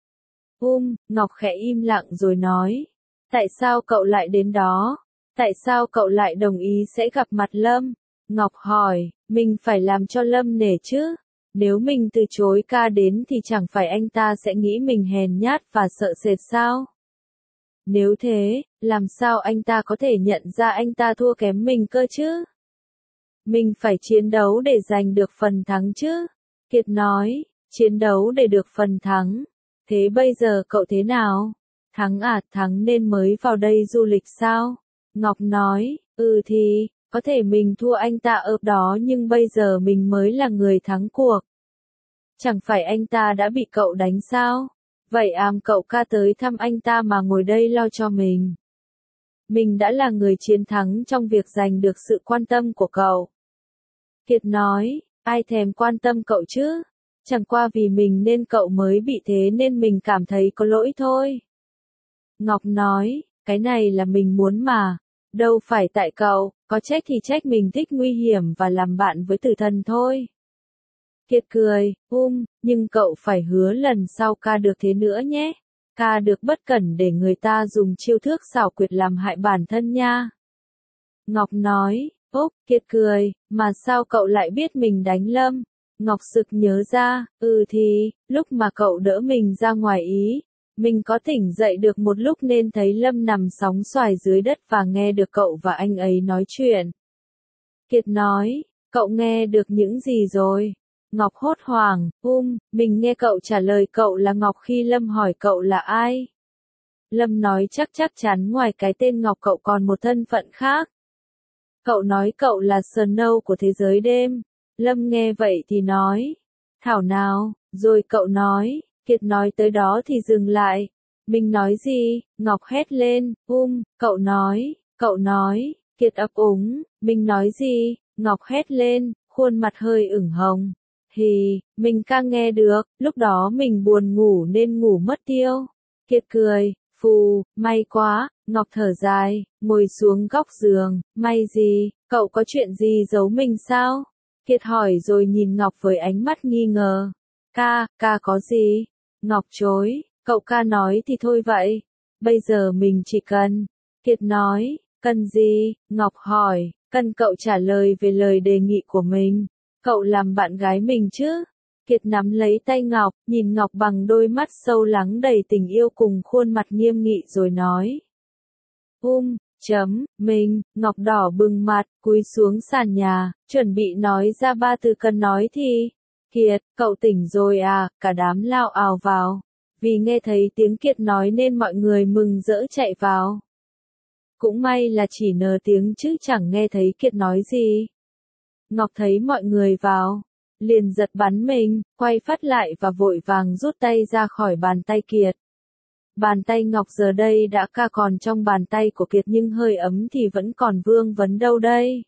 Um, Ngọc khẽ im lặng rồi nói. Tại sao cậu lại đến đó? Tại sao cậu lại đồng ý sẽ gặp mặt Lâm? Ngọc hỏi, mình phải làm cho Lâm nể chứ? Nếu mình từ chối ca đến thì chẳng phải anh ta sẽ nghĩ mình hèn nhát và sợ sệt sao? Nếu thế, làm sao anh ta có thể nhận ra anh ta thua kém mình cơ chứ? Mình phải chiến đấu để giành được phần thắng chứ? Kiệt nói, chiến đấu để được phần thắng. Thế bây giờ cậu thế nào? Thắng à, thắng nên mới vào đây du lịch sao? Ngọc nói, ừ thì, có thể mình thua anh ta ở đó nhưng bây giờ mình mới là người thắng cuộc. Chẳng phải anh ta đã bị cậu đánh sao? Vậy àm cậu ca tới thăm anh ta mà ngồi đây lo cho mình. Mình đã là người chiến thắng trong việc giành được sự quan tâm của cậu. Kiệt nói, ai thèm quan tâm cậu chứ? Chẳng qua vì mình nên cậu mới bị thế nên mình cảm thấy có lỗi thôi. Ngọc nói, cái này là mình muốn mà. Đâu phải tại cậu, có trách thì trách mình thích nguy hiểm và làm bạn với tử thần thôi. Kiệt cười, um, nhưng cậu phải hứa lần sau ca được thế nữa nhé. Ca được bất cẩn để người ta dùng chiêu thức xảo quyệt làm hại bản thân nha. Ngọc nói, úp, Kiệt cười, mà sao cậu lại biết mình đánh Lâm? Ngọc sực nhớ ra, ừ thì, lúc mà cậu đỡ mình ra ngoài ý, mình có tỉnh dậy được một lúc nên thấy Lâm nằm sóng xoài dưới đất và nghe được cậu và anh ấy nói chuyện. Kiệt nói, cậu nghe được những gì rồi? Ngọc hốt hoảng, um, mình nghe cậu trả lời cậu là Ngọc khi Lâm hỏi cậu là ai. Lâm nói chắc chắc chắn ngoài cái tên Ngọc cậu còn một thân phận khác. Cậu nói cậu là Snow của thế giới đêm. Lâm nghe vậy thì nói, thảo nào, rồi cậu nói, Kiệt nói tới đó thì dừng lại. Mình nói gì? Ngọc hét lên, um, cậu nói, cậu nói, Kiệt ấp úng, mình nói gì? Ngọc hét lên, khuôn mặt hơi ửng hồng. Thì, mình ca nghe được, lúc đó mình buồn ngủ nên ngủ mất tiêu. Kiệt cười, phù, may quá, Ngọc thở dài, ngồi xuống góc giường, may gì, cậu có chuyện gì giấu mình sao? Kiệt hỏi rồi nhìn Ngọc với ánh mắt nghi ngờ. Ca, ca có gì? Ngọc chối, cậu ca nói thì thôi vậy. Bây giờ mình chỉ cần. Kiệt nói, cần gì? Ngọc hỏi, cần cậu trả lời về lời đề nghị của mình. Cậu làm bạn gái mình chứ? Kiệt nắm lấy tay Ngọc, nhìn Ngọc bằng đôi mắt sâu lắng đầy tình yêu cùng khuôn mặt nghiêm nghị rồi nói. Um, chấm, mình, Ngọc đỏ bừng mặt, cúi xuống sàn nhà, chuẩn bị nói ra ba từ cần nói thì. Kiệt, cậu tỉnh rồi à, cả đám lao ào vào. Vì nghe thấy tiếng Kiệt nói nên mọi người mừng rỡ chạy vào. Cũng may là chỉ nờ tiếng chứ chẳng nghe thấy Kiệt nói gì. Ngọc thấy mọi người vào, liền giật bắn mình, quay phát lại và vội vàng rút tay ra khỏi bàn tay Kiệt. Bàn tay Ngọc giờ đây đã ca còn trong bàn tay của Kiệt nhưng hơi ấm thì vẫn còn vương vấn đâu đây.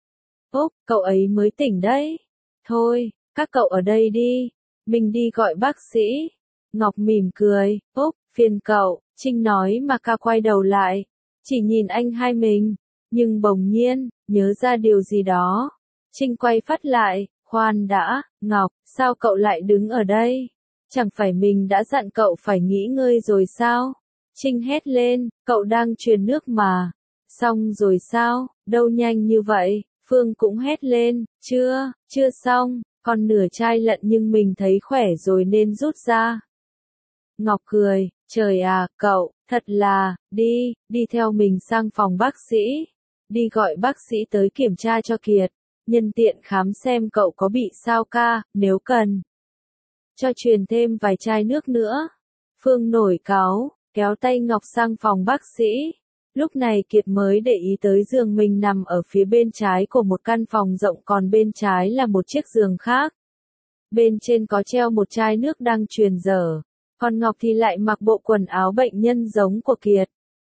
Úc, cậu ấy mới tỉnh đấy. Thôi, các cậu ở đây đi, mình đi gọi bác sĩ. Ngọc mỉm cười, Úc, phiền cậu, Trinh nói mà ca quay đầu lại, chỉ nhìn anh hai mình, nhưng bỗng nhiên, nhớ ra điều gì đó. Trinh quay phát lại, khoan đã, Ngọc, sao cậu lại đứng ở đây? Chẳng phải mình đã dặn cậu phải nghỉ ngơi rồi sao? Trinh hét lên, cậu đang truyền nước mà. Xong rồi sao, đâu nhanh như vậy? Phương cũng hét lên, chưa, chưa xong, còn nửa chai lận nhưng mình thấy khỏe rồi nên rút ra. Ngọc cười, trời à, cậu, thật là, đi, đi theo mình sang phòng bác sĩ. Đi gọi bác sĩ tới kiểm tra cho Kiệt. Nhân tiện khám xem cậu có bị sao ca, nếu cần. Cho truyền thêm vài chai nước nữa. Phương nổi cáu, kéo tay Ngọc sang phòng bác sĩ. Lúc này Kiệt mới để ý tới giường mình nằm ở phía bên trái của một căn phòng rộng còn bên trái là một chiếc giường khác. Bên trên có treo một chai nước đang truyền dở. Còn Ngọc thì lại mặc bộ quần áo bệnh nhân giống của Kiệt.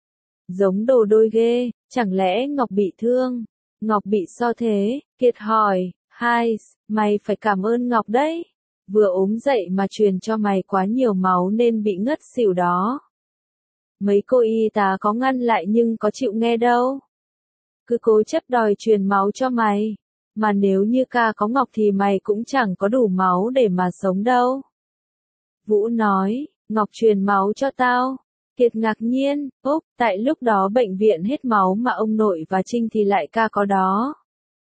Giống đồ đôi ghê, chẳng lẽ Ngọc bị thương? Ngọc bị sao thế? Kiệt hỏi, hai, mày phải cảm ơn Ngọc đấy. Vừa ốm dậy mà truyền cho mày quá nhiều máu nên bị ngất xỉu đó. Mấy cô y tá có ngăn lại nhưng có chịu nghe đâu. Cứ cố chấp đòi truyền máu cho mày. Mà nếu như ca có Ngọc thì mày cũng chẳng có đủ máu để mà sống đâu. Vũ nói, Ngọc truyền máu cho tao. Kiệt ngạc nhiên, úp, tại lúc đó bệnh viện hết máu mà ông nội và Trinh thì lại ca có đó.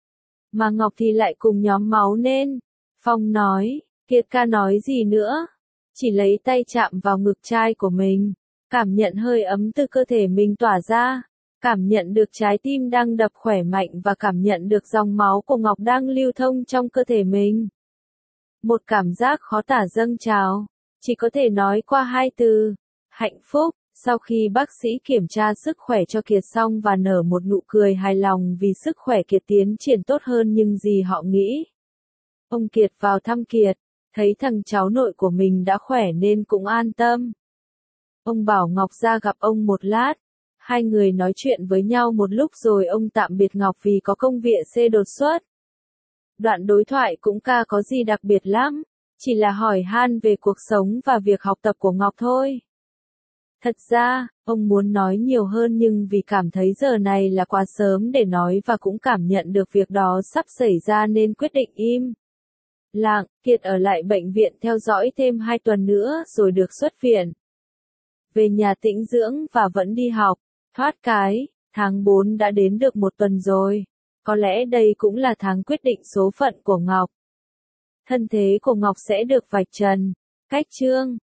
Mà Ngọc thì lại cùng nhóm máu nên. Phong nói, Kiệt ca nói gì nữa? Chỉ lấy tay chạm vào ngực trai của mình. Cảm nhận hơi ấm từ cơ thể mình tỏa ra. Cảm nhận được trái tim đang đập khỏe mạnh và cảm nhận được dòng máu của Ngọc đang lưu thông trong cơ thể mình. Một cảm giác khó tả dâng trào. Chỉ có thể nói qua hai từ. Hạnh phúc. Sau khi bác sĩ kiểm tra sức khỏe cho Kiệt xong và nở một nụ cười hài lòng vì sức khỏe Kiệt tiến triển tốt hơn nhưng gì họ nghĩ. Ông Kiệt vào thăm Kiệt, thấy thằng cháu nội của mình đã khỏe nên cũng an tâm. Ông bảo Ngọc ra gặp ông một lát. Hai người nói chuyện với nhau một lúc rồi ông tạm biệt Ngọc vì có công việc xe đột xuất. Đoạn đối thoại cũng ca có gì đặc biệt lắm. chỉ là hỏi han về cuộc sống và việc học tập của Ngọc thôi. Thật ra, ông muốn nói nhiều hơn nhưng vì cảm thấy giờ này là quá sớm để nói và cũng cảm nhận được việc đó sắp xảy ra nên quyết định im lặng. Kiệt ở lại bệnh viện theo dõi thêm hai tuần nữa rồi được xuất viện. Về nhà tĩnh dưỡng và vẫn đi học. Thoát cái, tháng bốn đã đến được một tuần rồi. Có lẽ đây cũng là tháng quyết định số phận của Ngọc. Thân thế của Ngọc sẽ được vạch trần. Cách chương